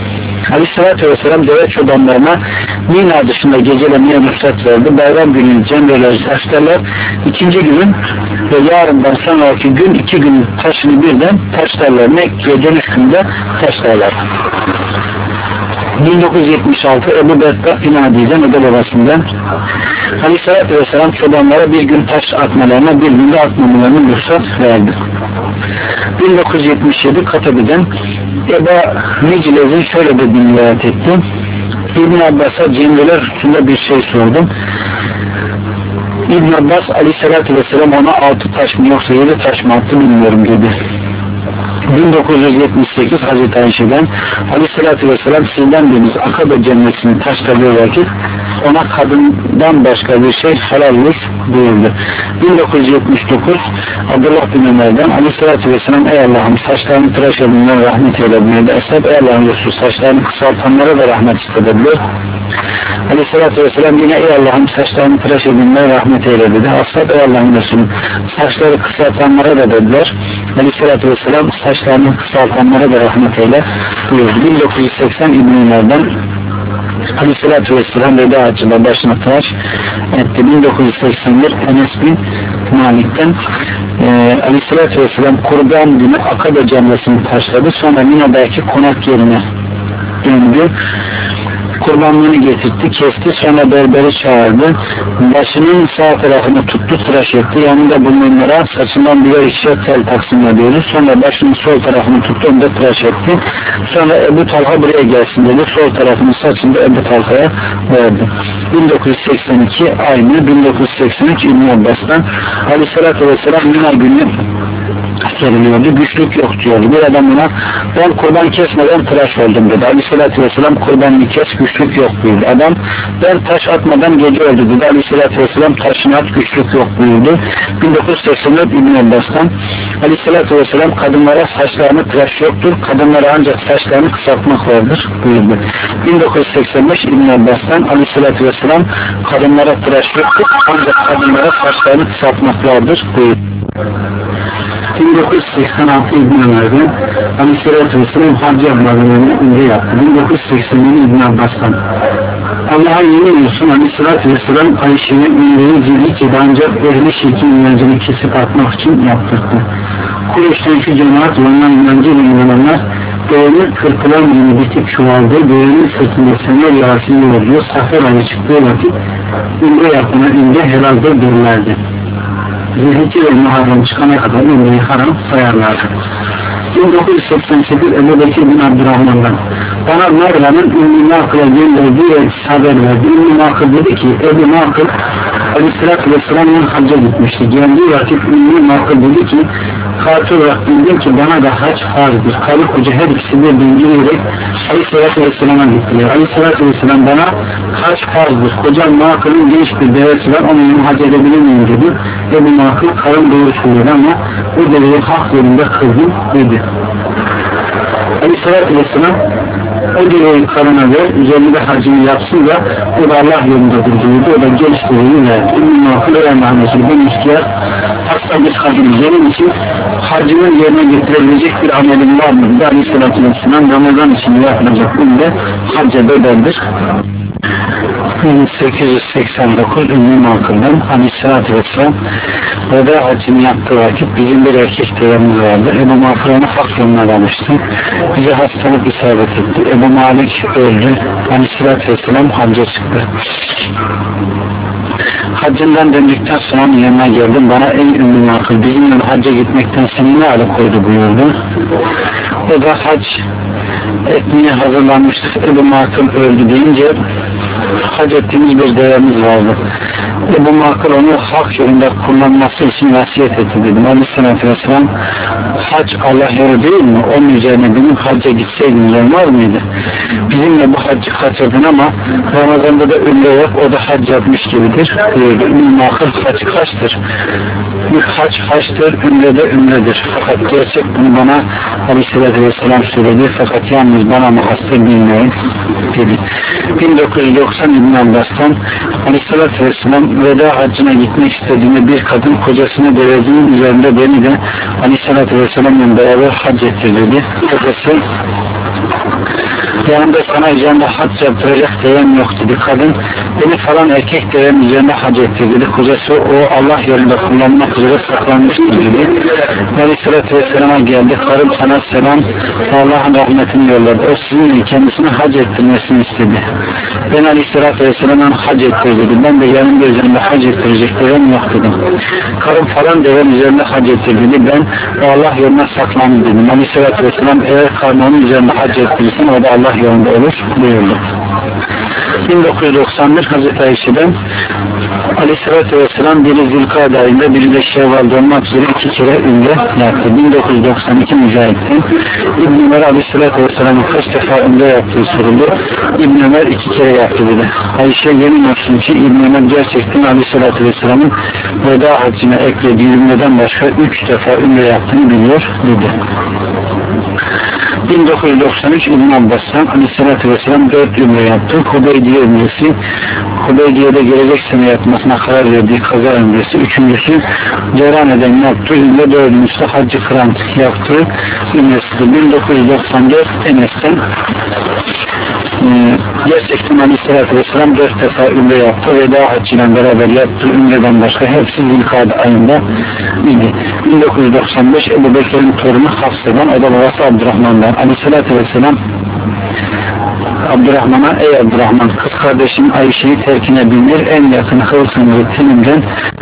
Aleyhissalatü Vesselam deve çobanlarına Mina dışında gecelemeye ruhsat verdi. Bayram günü cemreler taşlarlar. İkinci günün ve yarından sonraki gün iki gün taşını birden taşlarlar. Mekke'ye dönüş günde taşlarlar. bin dokuz yüz yetmiş altı Ebu Bekir bin Adi'den, o da babasından. Aleyhissalatü Vesselam çobanlara bir gün taş atmalarına, bir günde atmamalarına ruhsat verdi. bin dokuz yüz yetmiş yedi Katabi'den Eba Miclez'in şöyle dediğini rivayet etti. İbn Abbas'a cemreler üstünde bir şey sordum. İbn Abbas Aleyhissalatü Vesselam ona altı taş mı yoksa yedi taş mı attı bilmiyorum dedi. bin dokuz yüz yetmiş sekiz Hazreti Ayşe'den Aleyhissalatü Vesselam sizden biriniz Akabe cennetini taşladığı vakit ona kadından başka bir şey helallik buyurdu. bin dokuz yüz yetmiş dokuz Abdullah bin Ömer'den Aleyhissalatü Vesselam ey Allah'ım saçlarını tıraş edinler rahmet eyle Esad ey Allah'ım Resul saçlarını kısaltanlara da rahmet istedebilir. Aleyhissalatü Vesselam yine ey Allah'ım saçlarını tıraş edinler rahmet eyle dedi. Asad ey Allah'ım Resul saçları kısaltanlara da dediler. Aleyhissalatü Vesselam saçlarını kısaltanlara da rahmet eyle buyurdu. bin dokuz yüz seksen İbn Ömer'den Aleyhissalatü Vesselam veda hacında başına tıraş etti. bin dokuz yüz seksen bir Enes bin Malik'ten e, Aleyhissalatü Vesselam kurban günü Akabe cemresini taşladı. Sonra Mina'daki konak yerine döndü. Kurbanlığını getirdi, kesti, sonra berberi çağırdı. Başının sağ tarafını tuttu, tıraş etti. Yanında bulunanlara saçından birer ikişer tel taksim ediyoruz. Sonra başının sol tarafını tuttu, onu da tıraş etti. Sonra Ebu Talha buraya gelsin dedi. Sol tarafını saçında Ebu Talha'ya verdi. bin dokuz yüz seksen iki aynı. bin dokuz yüz seksen üç İbn Abbas'tan Aleyhissalatü Vesselam Mina günü soruluyordu. Güçlük yok diyordu. Bir adam buna ben kurban kesmeden tıraş oldum dedi. Aleyhissalatü Vesselam kurbanını kes güçlük yok buyurdu. Adam ben taş atmadan gece öldü dedi. Aleyhissalatü Vesselam taşını at güçlük yok buyurdu. bin dokuz yüz seksen dört İbn Abbas'tan Aleyhissalatü Vesselam kadınlara saçlarını tıraş yoktur. Kadınlara ancak saçlarını kısaltmak vardır buyurdu. bin dokuz yüz seksen beş İbn Abbas'tan Aleyhissalatü Vesselam kadınlara tıraş yoktur. Ancak kadınlara saçlarını kısaltmak vardır buyurdu. bin dokuz yüz seksen altı İbn Ömer'den Aleyhisselatü Vesselam hacı yapmalarını ünde yaptı. bin dokuz yüz seksen yedi İbn Abbas'tan Allah'a yemin olsun Aleyhisselatü Vesselam Ayşe'nin ündeyi Zilhicce'de ancak ehli şirkin inancını kesip atmak için yaptırdı. Kureyş'ten şu cemaat ondan inancıyla inananlar göğünün kırpılan gibi bitip çoğaldı. Göğünün sırtında semer yağısı yoruluyor. Safer ayı çıktığı vakit ünde yapana ünde helaldir derlerdi. Zilhicce ve Muharrem çıkana kadar ündeyi haram sayarlardı. bin dokuz yüz seksen sekiz Ebu Bekir bin Abdurrahman'dan bana Merve'nin Ümmü Makıl'a gönderdiği elçisi haber verdi. Ümmü Makıl dedi ki Ebu Makıl Aleyhisselatü Vesselam'ın hacca gitmişti. Geldiği vakit Ümmü Makıl dedi ki kartı olarak bildim ki bana da hac farzdır. Karı koca her ikisi de bildirerek Aleyhisselatü Vesselam'a gittiler. Aleyhisselatü Vesselam bana hac farzdır. Kocam Makıl'ın genç bir devesi var. Onu hac edebilir miyim dedi. Ebu Makıl karım doğru söyledi ama o deveyi hak yerinde kıldım dedi. Aleyhisselatü Vesselam o deveyi karına ver, üzerinde hacını yapsın da o da Allah yolundadır diyordu. O da genç deveyi verdi. Ümmü Makıl Eymanesi ben ihtiyar hasta bir kadın benim için hacının yerine getirebilecek bir amelim var mı? Aleyhisselatü Vesselam Ramazan için yapılacak günde hacca bedeldir. bin sekiz yüz seksen dokuz Ümmü Makıl'dan Aleyhisselatü Vesselam veda hacını yaptığı vakit bizim bir erkek devemiz vardı. Ebu Makıl onu hak yoluna almıştı. Bize hastalık isabet etti. Ebu Malik öldü. Aleyhisselatü Vesselam hacca çıktı. Haccından döndükten sonra yanına geldim. Bana ey Ümmü Makıl bizimle hacca gitmekten seni ne alıkoydu buyurdu. O da hac etmeye hazırlanmıştık. Ebu Makıl öldü deyince hac ettiğimiz bir devemiz vardı. Ebu Makıl onu hak yolunda kullanması için vasiyet etti dedim. Aleyhisselatü Vesselam hac Allah yolu değil mi? Onun üzerine benim hacca gitseydin olmaz mıydı? Bizimle bu haccı kaçırdın ama Ramazan'da da ümre yok. O da hac yapmış gibidir. Ümmü Makıl hac kaçtır? Bir hac haçtır, ümre de ümredir. Fakat gerçek bunu bana Aleyhisselatü Vesselam söyledi. Fakat yalnız bana mı hasta bilmiyorum dedi. bin dokuz yüz doksan İbn Abbas'tan Aleyhisselatü Vesselam veda haccına gitmek istediğinde bir kadın kocasını devesinin üzerinde beni de Aleyhisselatü Vesselam'la beraber hac ettirdi. Kocası yanımda sana üzerinde hac yaptıracak devem yok dedi. Kadın beni falan erkek devem üzerinde hac ettir dedi. Kocası o Allah yolunda kullanmak üzere saklanmıştır dedi. Aleyhisselatü Vesselam'a geldi. Karım sana selam, Allah'ın rahmetini yolladı. O sizinle kendisine hac ettirmesini istedi. Ben Aleyhisselatü Vesselam'ın hac ettir dedi. Ben de yanımda üzerinde hac ettirecek devem yok dedim. Karım falan devem üzerinde hac ettir dedi. Ben Allah yoluna saklandı dedim. Aleyhisselatü Vesselam eğer karnının üzerinde hac ettirirsen o da Allah yolunda olur buyurdu. bin dokuz yüz doksan bir Hazreti Ayşe'den Aleyhisselatü Vesselam biri Zülkade ayında biri de Şevval'da olmak üzere iki kere ümre yaptı. bin dokuz yüz doksan iki Mücahit'ten İbn Ömer Aleyhisselatü Vesselam'ın kaç defa ümre yaptığı soruldu. İbn Ömer iki kere yaptı dedi. Ayşe yemin olsun ki İbn Ömer gerçekten Aleyhisselatü Vesselam'ın veda haccına eklediği ümreden başka üç defa ümre yaptığını biliyor dedi. bin dokuz yüz doksan üç İbn Abbas'tan Aleyhisselatü Vesselam dört ümre yaptı. Hudeybiye ümresi, Hudeybiye'de gelecek sene yapmasına karar verdiği kaza ümresi, üçüncüsü Cerane'den yaptı, ve dördüncüsü de Hac-ı Kıran yaptı ümresidir. bin dokuz yüz doksan dört Enes'ten e, gerçekten Aleyhisselatü Vesselam dört defa ümre yaptı. Veda haccıyla beraber yaptığı ümreden başka hepsi Zilkade ayında idi. bin dokuz yüz doksan beş Ebu Bekir'in torunu Hafsa'dan, o da babası Abdurrahman'dan. Aleyhisselatü Vesselam Abdurrahman'a ey Abdurrahman, kız kardeşim Ayşe'yi terkine bindir, en yakın hılsın ve tenimden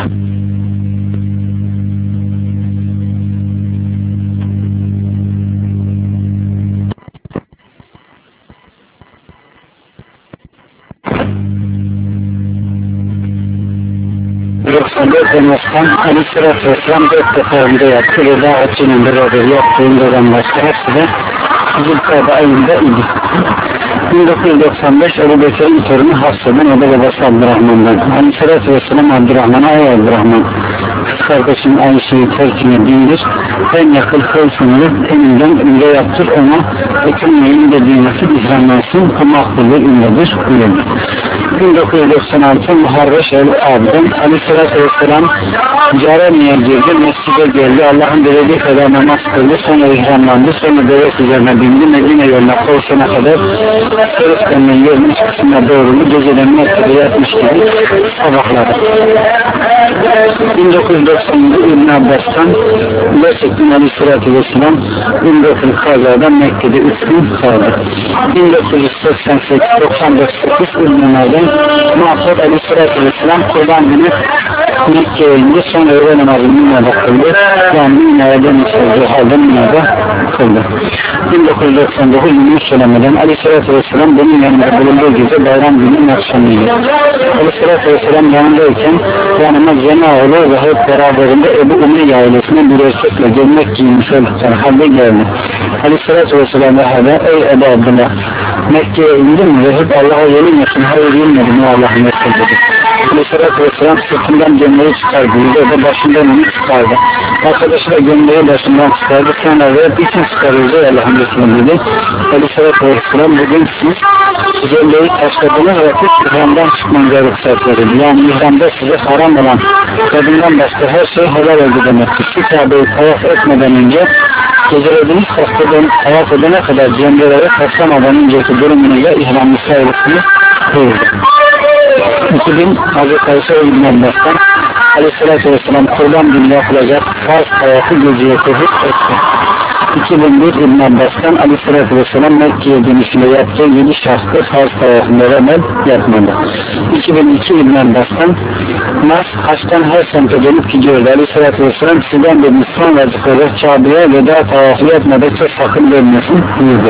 doksan dört Enes'ten Aleyhisselatü Vesselam dört defa ümre yaptı. Veda haccının beraber yaptığından başka hepsi de Zilkade ayında idi. bin dokuz yüz doksan beş Ebu Bekir'in torunu Hafsa'dan, o da babası Abdurrahman'dan. Aleyhisselatü Vesselam Abdurrahman'a ey Abdurrahman, kız kardeşim Ayşe'yi terkine bindir, en yakın kılsınlık teninden ümre yaptır, ona ekinmeyin dediği nasıl ihramlansın, o makbuldür ümredir buyurdu. bin dokuz yüz doksan altı Muharreş el-Ab'den Aleyhisselatü Vesselam Carane'ye girdi, mescide geldi, Allah'ın dilediği kadar namaz kıldı, sonra ihramlandı, sonra devet üzerine bindi, Medine yoluna kavuşana kadar Sırıklarının yerin iç kısmına doğru geceden Mekke'de yatmış gibi sabahladı. bin dokuz yüz doksan yedi İbn Abbas'tan gerçekten Aleyhisselatü Vesselam bin dokuz yüz kazadan Mekke'de üç gün kaldı. bin dokuz yüz seksen sekiz doksan sekiz İbn Ömer'den muhakkak Aleyhisselatü Vesselam Kurban günü Mekke'ye indi, sonra öğle namazını Mina'da kıldı. Yani Mina'ya dönüştürdüğü halde Mina'da kıldı. bin dokuz yüz doksan dokuz Yunus Seleme'den Aleyhisselatü Vesselam benim yanımda bulunduğu gece bayram gününün akşamıydı. Aleyhisselatü Vesselam yanındayken yanıma Zenaoğlu ve hep beraberinde Ebu Umeyye ailesine bir erkekle gömlek giymiş oldukları halde geldi. Aleyhisselatü Vesselam ve hala ey Ebu Abdullah, Mekke'ye indin mi ve hep Allah'a yemin etsin, hayır yeminledim o Allah'ın Mesih dedi. Aleyhisselatü Vesselam sırtından gömleği çıkardı ve de başından onu çıkardı. Arkadaşı da gömleği başından çıkardı, sonra ve bütün çıkarıyordu Allah'ın Mesih dedi. Aleyhisselatü Vesselam bugün siz gömleği taşladığınız vakit ihramdan çıkmanıza ruhsat verildi. Yani ihramda size haram olan kadından başka her şey helal oldu demektir. Şu Kabe'yi tavaf etmeden önce gecelediniz, hastadan tavaf edene kadar cemrelere taşlamadan önceki durumuyla ihramlı sayılırsınız buyurdu. iki bin Hazreti Ayşe İbn Abbas'tan Aleyhisselatü Vesselam Kurban günü yapılacak farz tavafı geceye tevhid etti. iki bin bir İbn Abbas'tan Aleyhisselatü Vesselam Mekke'ye dönüşüyle yaptığı yedi şahsı farz tavafında rağmen yapmadı. iki bin iki İbn Abbas'tan Nas haçtan her semte dönüp gidiyordu. Aleyhisselatü Vesselam sizden bir Müslüman vazifede Kabe'ye veda tavafı yapmadıkça sakın dönmesin buyurdu.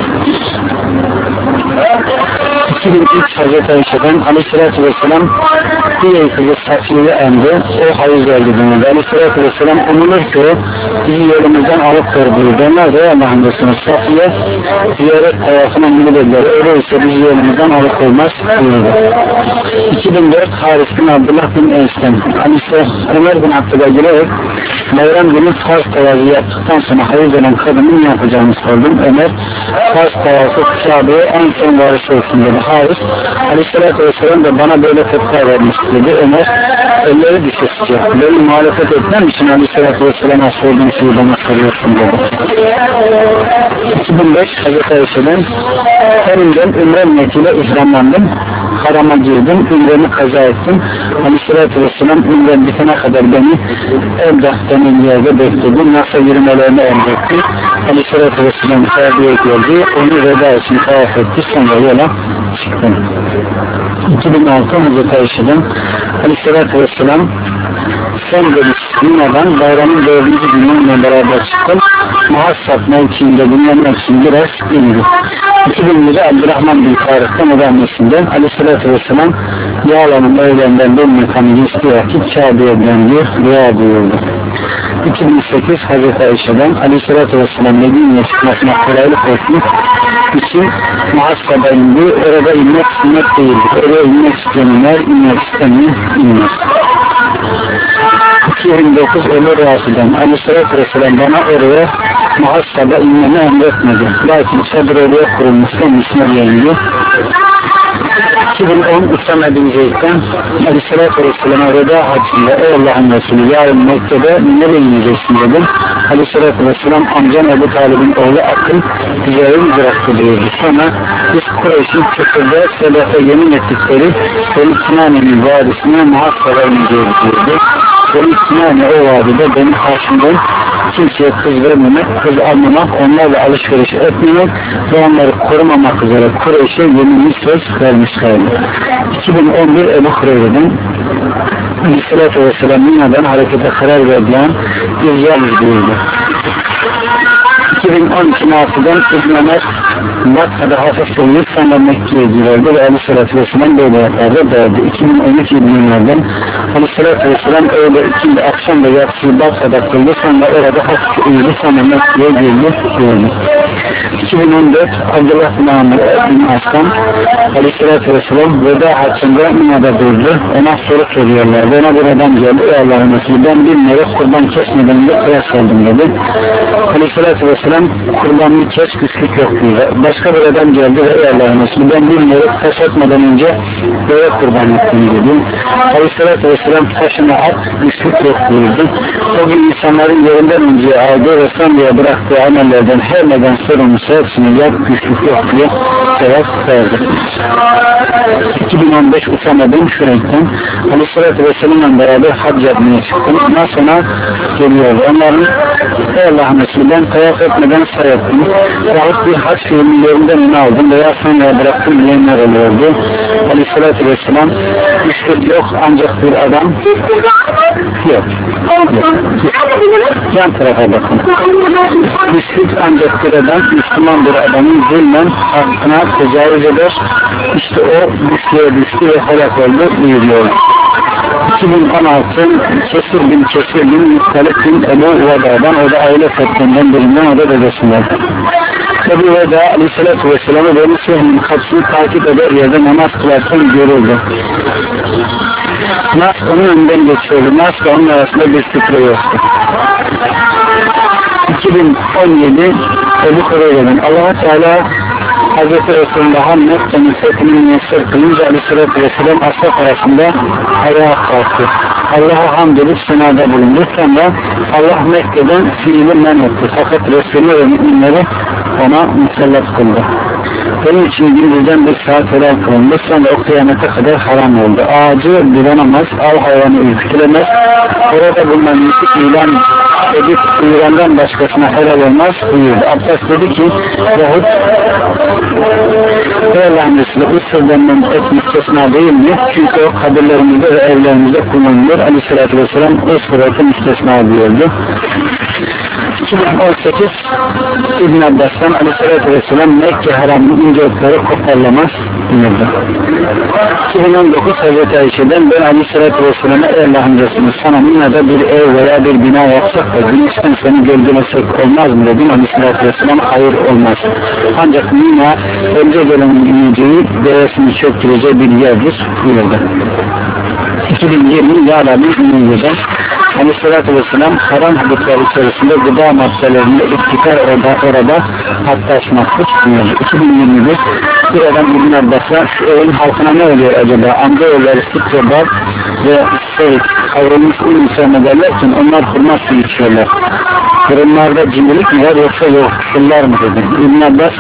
iki bin üç Hazreti Ayşe'den Aleyhisselatü Vesselam diye kızı Safiye'yi emdi, o hayır geldi denildi. Aleyhisselatü Vesselam umulur ki bizi yolumuzdan alıp verdiği. Onlar da Allah'ın Resulü Safiye ziyaret tavafına müdürler, öyleyse bizi yolumuzdan alıp olmaz buyurdu. iki bin dört Haris bin Abdullah bin Eys'ten Aleyhisselatü Ömer bin Abdullah girerek bayram günü farz tavafı yaptıktan sonra hayır gelen kadının ne yapacağını sordum. Ömer farz tavafı Kabe'ye en son varış olsun dedi. Haris Aleyhisselatü Vesselam da bana böyle tepki vermiş dedi. Ömer elleri düşesiyor. Beni muhalefet etmem için Aleyhisselatü Vesselam'a sorduğum şeyi bana soruyorsun dedi. iki bin beş Hazreti Ayşe'den Önümden ümre niyetiyle ihramlandım. Harama girdim, ümremi kaza ettim. Aleyhisselatü Vesselam ümrem bitene kadar beni Ebdah denen yerde bekledi. Nasıl yürümelerini emretti. Aleyhisselatü Vesselam sahabeye geldi. Onu veda için tavaf etti. Sonra yola çıktım. iki bin altı Hazreti Ayşe'den Aleyhisselatü Vesselam sen demiş Mina'dan bayramın dördüncü gününle beraber çıktım. Muhassab mevkiinde dinlenmek için biraz indi. iki bin yedi Abdurrahman bin Tarık'tan o da annesinden Aleyhisselatü Vesselam Yağlan'ın öğlenden bir mekanı geçtiği vakit Kabe'ye döndü, dua buyurdu. iki bin sekiz Hazreti Ayşe'den Aleyhisselatü Vesselam Medine'ye çıkmasına kolaylık etmek için Muhassab'a indi. Orada inmek sünnet değildir. Oraya inmek isteyenler inmek istemeyen inmez. iki bin dokuz Ömer Rafi'den Aleyhisselatü Vesselam bana oraya Muhassab'a inmeni emretmedi. Lakin çadır oraya kurulmuşsa misine indi. iki bin on Usame bin Zeyd'den Aleyhisselatü Vesselam'a veda hacında ey Allah'ın Resulü yarın Mekke'de nereye ineceksin dedim. Aleyhisselatü Vesselam amcam Ebu Talib'in oğlu Akıl bize bıraktı diyordu. Sonra biz Kureyş'in Küfür'de Sedef'e yemin ettikleri Beni Kinane'nin vadisine Muhassab'a ineceğiz diyordu. Beni Kinane o vadide benim karşımdan kimseye kız vermemek, kız almamak, onlarla alışveriş etmemek ve onları korumamak üzere Kureyş'e yeminli söz vermişlerdi. iki bin on bir Ebu Hureyre'den Aleyhisselatü Vesselam Mina'dan harekete karar verilen bir yalnız buyurdu. iki bin on iki Nası'dan İbn Ömer Makka'da hafif oluyor sonra Mekke'ye girerdi ve Aleyhisselatü Vesselam böyle yapardı derdi. iki bin on üç İbn Ömer'den Aleyhisselatü Vesselam öyle ikindi akşam ve yatsıyı Makka'da kıldı sonra orada hafif uyudu sonra Mekke'ye girdi diyordu. iki bin on dört Abdullah bin Amr bin Aslan Aleyhisselatü Vesselam veda haccında Mina'da durdu. Ona soru soruyorlar. Ona bir adam geldi. Ey Allah'ın Resulü ben bilmeyerek kurban kesmeden de kıyas aldım dedi. Aleyhisselatü Vesselam kurbanını kes güçlük yok diyor. Başka bir adam geldi ve ey Allah'ın Resulü ben bilmeyerek taş atmadan önce böyle kurban ettim dedi. Aleyhisselatü Vesselam taşını at güçlük yok buyurdu. O gün insanların yerinden önce aldığı ve sonraya bıraktığı amellerden her neden sorumlusu hepsini yap güçlük yok diye cevap verdi. iki bin on beş Usame bin Şureyk'ten Aleyhisselatü Vesselam'la beraber hac yapmaya çıktım. Ondan sonra geliyordu. Onların ey Allah'ın Resulü ben tavaf etmeden sayettim. Yahut bir hac fiillerinden onu aldım veya sonra bıraktım diyenler oluyordu. Aleyhisselatü Vesselam güçlük yok ancak bir adam yok. Yok. Yan tarafa bakın. Güçlük ancak bir adam Müslüman bir adamın zulmen hakkına tecavüz eder. İşte o güçlüğe düştü ve helak oldu buyuruyor. iki bin on altı Kesir bin Kesir bin Muttalip bin Ebu Veda'dan o da aile fertlerinden birinden o da dedesinden. Ebu Veda Aleyhisselatü Vesselam'ı Beni Sehm'in kapısını takip eder yerde namaz kılarken görüldü. Nas onun önünden geçiyordu. Nas ve onun arasında bir sütre yoktu. iki bin on yedi Ebu Hureyre'den Allah Teala Hazreti Resulullah'a Mekke'nin fethini müyesser kılınca Aleyhisselatü Vesselam ashab arasında ayağa kalktı. Allah'a hamd edip senada bulundu. Sonra Allah Mekke'den fiili men etti. Fakat Resulü ve müminleri ona musallat kıldı. Benim için gündüzden bir saat helal kılındı. Sonra o kıyamete kadar haram oldu. Ağacı direnamaz, av hayvanı ürkütülemez. Orada bulunan müzik ilan edip İran'dan başkasına helal olmaz buyurdu. Abbas dedi ki yahut Ey Allah'ın Resulü bu sırdanın et müstesna değil mi? Çünkü o kabirlerimizde ve evlerimizde kullanılır. Aleyhisselatü Vesselam o sırada müstesna diyordu. iki bin on sekiz İbn Abbas'tan Aleyhisselatü Vesselam Mekke haramlı ince otları koparlamaz denildi. iki bin on dokuz Hazreti Ayşe'den ben Aleyhisselatü Vesselam'a ey Allah'ın Resulü sana Mina'da bir ev veya bir bina yapsak da güneşten seni gölgelesek olmaz mı dedim. Aleyhisselatü Vesselam hayır olmaz. Ancak Mina önce gelenin ineceği devesini çöktüreceği bir yerdir buyurdu. iki bin yirmi Yağlan'ın ineceği Aleyhisselatü Vesselam haram hudutlar içerisinde gıda maddelerinde iktikar orada, orada hattaşmaktır diyor. iki bin yirmi bir bir adam İbn Abbas'a şu evin halkına ne oluyor acaba? Amca yolları süt ve bal ve şey kavrulmuş un üzerine derlerken onlar hurma suyu içiyorlar. Fırınlarda cimrilik mi var yoksa yoksullar mı dedi. İbn Abbas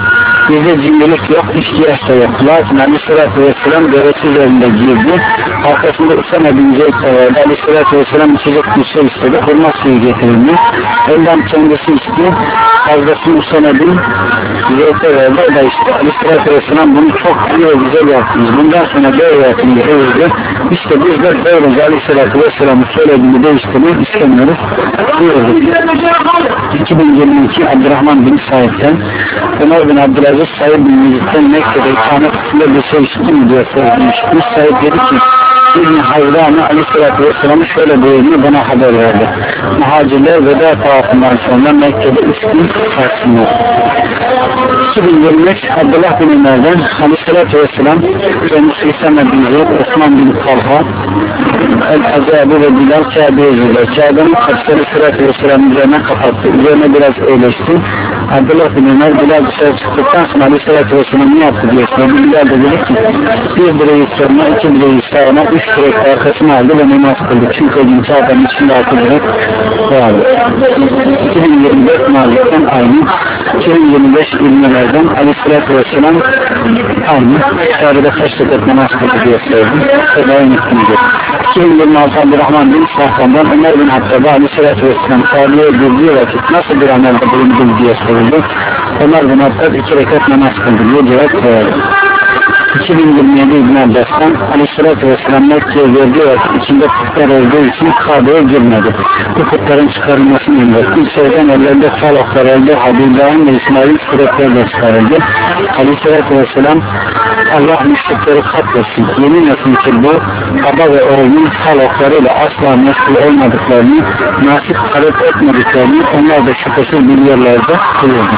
Bizde cimrilik yok, ihtiyaç da yok. Lakin Aleyhisselatü Vesselam devesi üzerinde girdi. Arkasında Usama bin Zeyd vardı. Aleyhisselatü Vesselam içecek bir şey istedi. Hurma suyu getirildi. Ondan kendisi içti. Fazlasını Usama bin Zeyd'e verdi. O da işte Aleyhisselatü Vesselam bunu çok iyi ve güzel yaptınız. Bundan sonra böyle yapın diye övdü. İşte biz de böylece Aleyhisselatü Vesselam'ın söylediğini değiştirmeyi istemiyoruz. Buyurduk. iki bin yirmi iki Abdurrahman bin Said'den Ömer bin Abdülaziz Said bin Yezid'den Mekke'de ikamet kısmında bir şey işitti mi diye sormuş. Said dedi ki İbn-i Hayran'ı Aleyhisselatü Vesselam'ı şöyle buyurduğunu bana haber verdi. Muhacirler veda tavafından sonra Mekke'de üç gün sarsınlar. iki bin yirmi üç Abdullah bin Ömer'den Aleyhisselatü Vesselam kendisi İsa'na bin Zeyd, Osman bin Talha, El-Azabi ve Bilal Kabe'ye girdi. Kabe'nin kapısı Aleyhisselatü Vesselam'ın üzerine kapattı. Üzerine biraz eğleşti. Abdullah bin Ömer Bilal dışarı çıktıktan sonra Aleyhisselatü Vesselam ne yaptı diye sordu. Bilal de dedi ki bir direği soluna, iki direği sağına, üç direk arkasına aldı ve namaz kıldı. Çünkü o gün Kabe'nin içinde altı direk vardı. iki bin yirmi dört Malik'ten aynı. iki bin yirmi beş İlmilerden Aleyhisselatü Vesselam aynı. Kabe'de kaç rekat namaz kıldı diye sordu. Seda'yı unuttum. iki bin yirmi altı Abdurrahman bin Sahran'dan Ömer bin Hattab'a Aleyhisselatü Vesselam Kabe'ye girdiği vakit nasıl bir amelde bulundu diye soruldu. Ömer bin Hattab iki rekat namaz kıldı diye cevap verdi. iki bin yirmi yedi İbn Abbas'tan Aleyhisselatü Vesselam Mekke'ye girdiği vakit içinde putlar olduğu için Kabe'ye girmedi. Bu putların çıkarılmasını emretti. İçeriden ellerinde faloklar elde Habibullah'ın ve İsmail'in suretlerle çıkarıldı. Aleyhisselatü Vesselam Allah müşrikleri katletsin. Yemin etsin ki bu baba ve oğlunun faloklarıyla asla meşgul olmadıklarını, nasip talep etmediklerini onlar da şüphesiz biliyorlardı. Buyurdu.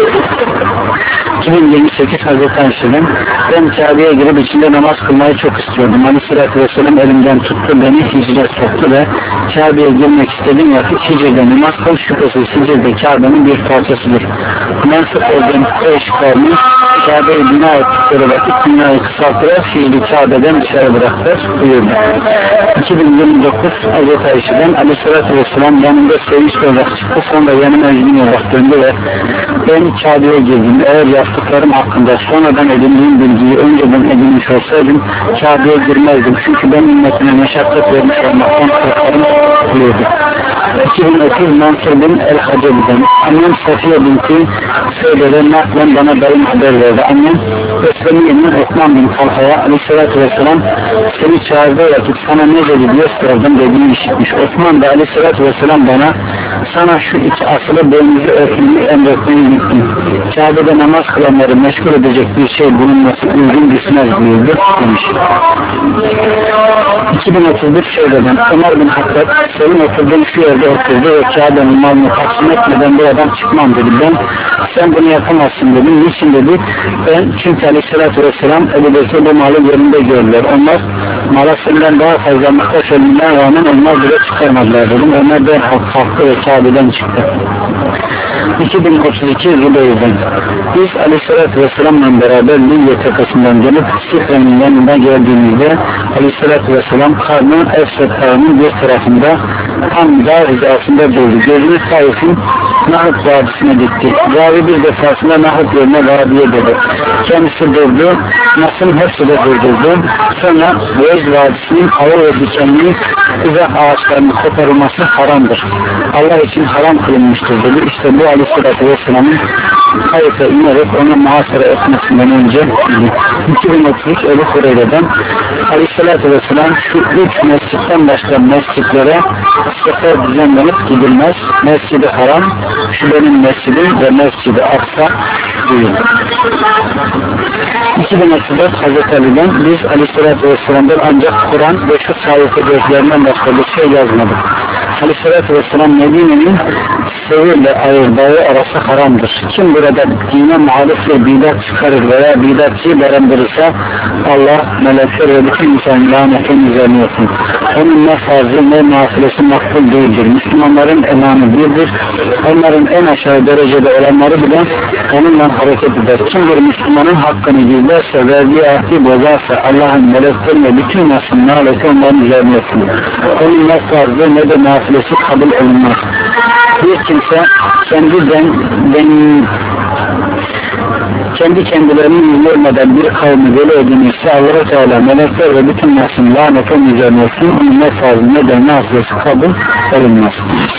iki bin yirmi sekiz Hazreti Ayşe'den ben Kabe'ye girip içinde namaz kılmayı çok istiyordum. Aleyhisselatü Vesselam elimden tuttu, beni hicre soktu ve Kabe'ye girmek istediğim vakit hicrede namaz kıl, şüphesiz hicrede Kabe'nin bir parçasıdır. Mensup olduğum Kureyş kavmi Kabe'yi bina ettikleri vakit dünyayı kısaltırarak fiili Kabe'den dışarı bıraktılar. Buyurdu. iki bin yirmi dokuz Hazreti Ayşe'den Aleyhisselatü Vesselam yanımda sevinç olarak çıktı, sonra yanıma üzgün olarak döndü ve ben Kabe'ye girdim. Eğer yaptıklarım hakkında sonradan edindiğim bilgiyi önceden edinmiş olsaydım Kabe'ye girmezdim. Çünkü ben ümmetine meşakkat vermiş olmaktan korkarım. Buyurdu. iki bin otuz Mansur bin El-Hacebi'den annem Safiye binti Seyde'den naklen bana dayım haber verdi. Annem Esremiye'nin Osman bin Talha'ya Aleyhisselatü Vesselam seni çağırdığı vakit sana ne dedi diye sordum dediğini işitmiş. Osman da Aleyhisselatü Vesselam bana sana şu iki asılı boynuzu örtmeyi emretmeyi gittim. Kabe'de namaz kılanları meşgul edecek bir şey bulunması uygun düşmez buyurdu demiş. iki bin otuz bir Şeyde'den Ömer bin Hattab senin oturduğun şu yerde oturdu ve Kabe'nin malını taksim etmeden bu adam çıkmam dedi. Ben sen bunu yapamazsın dedim. Niçin dedi? Ben çünkü Aleyhisselatü Vesselam Ebu Bekir bu malı yerinde gördüler. Onlar mala senden daha fazla muhtaç olmadan rağmen onlar bile çıkarmadılar dedim. Ömer derhal kalktı ve Kabe'den çıktı. iki bin otuz iki Zübeyir'den biz Aleyhisselatü Vesselam'la beraber Libya takasından gelip Sifre'nin yanına geldiğimizde Aleyhisselatü Vesselam karnı Efset Dağı'nın bir tarafında tam dağ hizasında durdu. Gözünü Taif'in Nahut Vadisi'ne dikti. Ravi bir defasında Nahut yerine Vadiye dedi. Kendisi durdu. Nas'ın hepsi de durdurdu. Sonra Vecd Vadisi'nin ağır ve dikenli uzak ağaçlarının koparılması haramdır. Allah için haram kılınmıştır dedi. İşte bu Aleyhisselatü Vesselam'ın Taif'e inerek onu muhasara etmesinden önce iki bin otuz üç Ebu Hureyre'den Aleyhisselatü Vesselam şu üç mescitten başka mescitlere sefer düzenlenip gidilmez. Mescid-i Haram, şu benim mescidim ve Mescid-i Aksa buyurdu. iki bin otuz dört Hazreti Ali'den biz Aleyhisselatü Vesselam'dan ancak Kur'an ve şu sayfa gözlerinden başka bir şey yazmadık. Aleyhisselatü Vesselam Medine'nin Sevir'le Ayır Dağı arası haramdır. Kim burada dine muhalif ve bidat çıkarır veya bidatçıyı barındırırsa Allah, melekler ve bütün insan lanetin üzerine olsun. Onun ne farzı ne nafilesi makbul değildir. Müslümanların emanı birdir. Onların en aşağı derecede olanları bile onunla hareket eder. Kim bir Müslümanın hakkını gizlerse, verdiği ahdi bozarsa Allah'ın meleklerine bütün nasıl naleti onların üzerine olsun. Onun ne farzı ne de nafilesi kabul olunmaz. Bir kimse kendi den, den, kendi kendilerini görmeden bir kavmi veli edinirse Allah-u Teala melekler ve bütün nasın lanetin üzerine olsun, onun ne fazla ne de nasıl kabul olunmaz.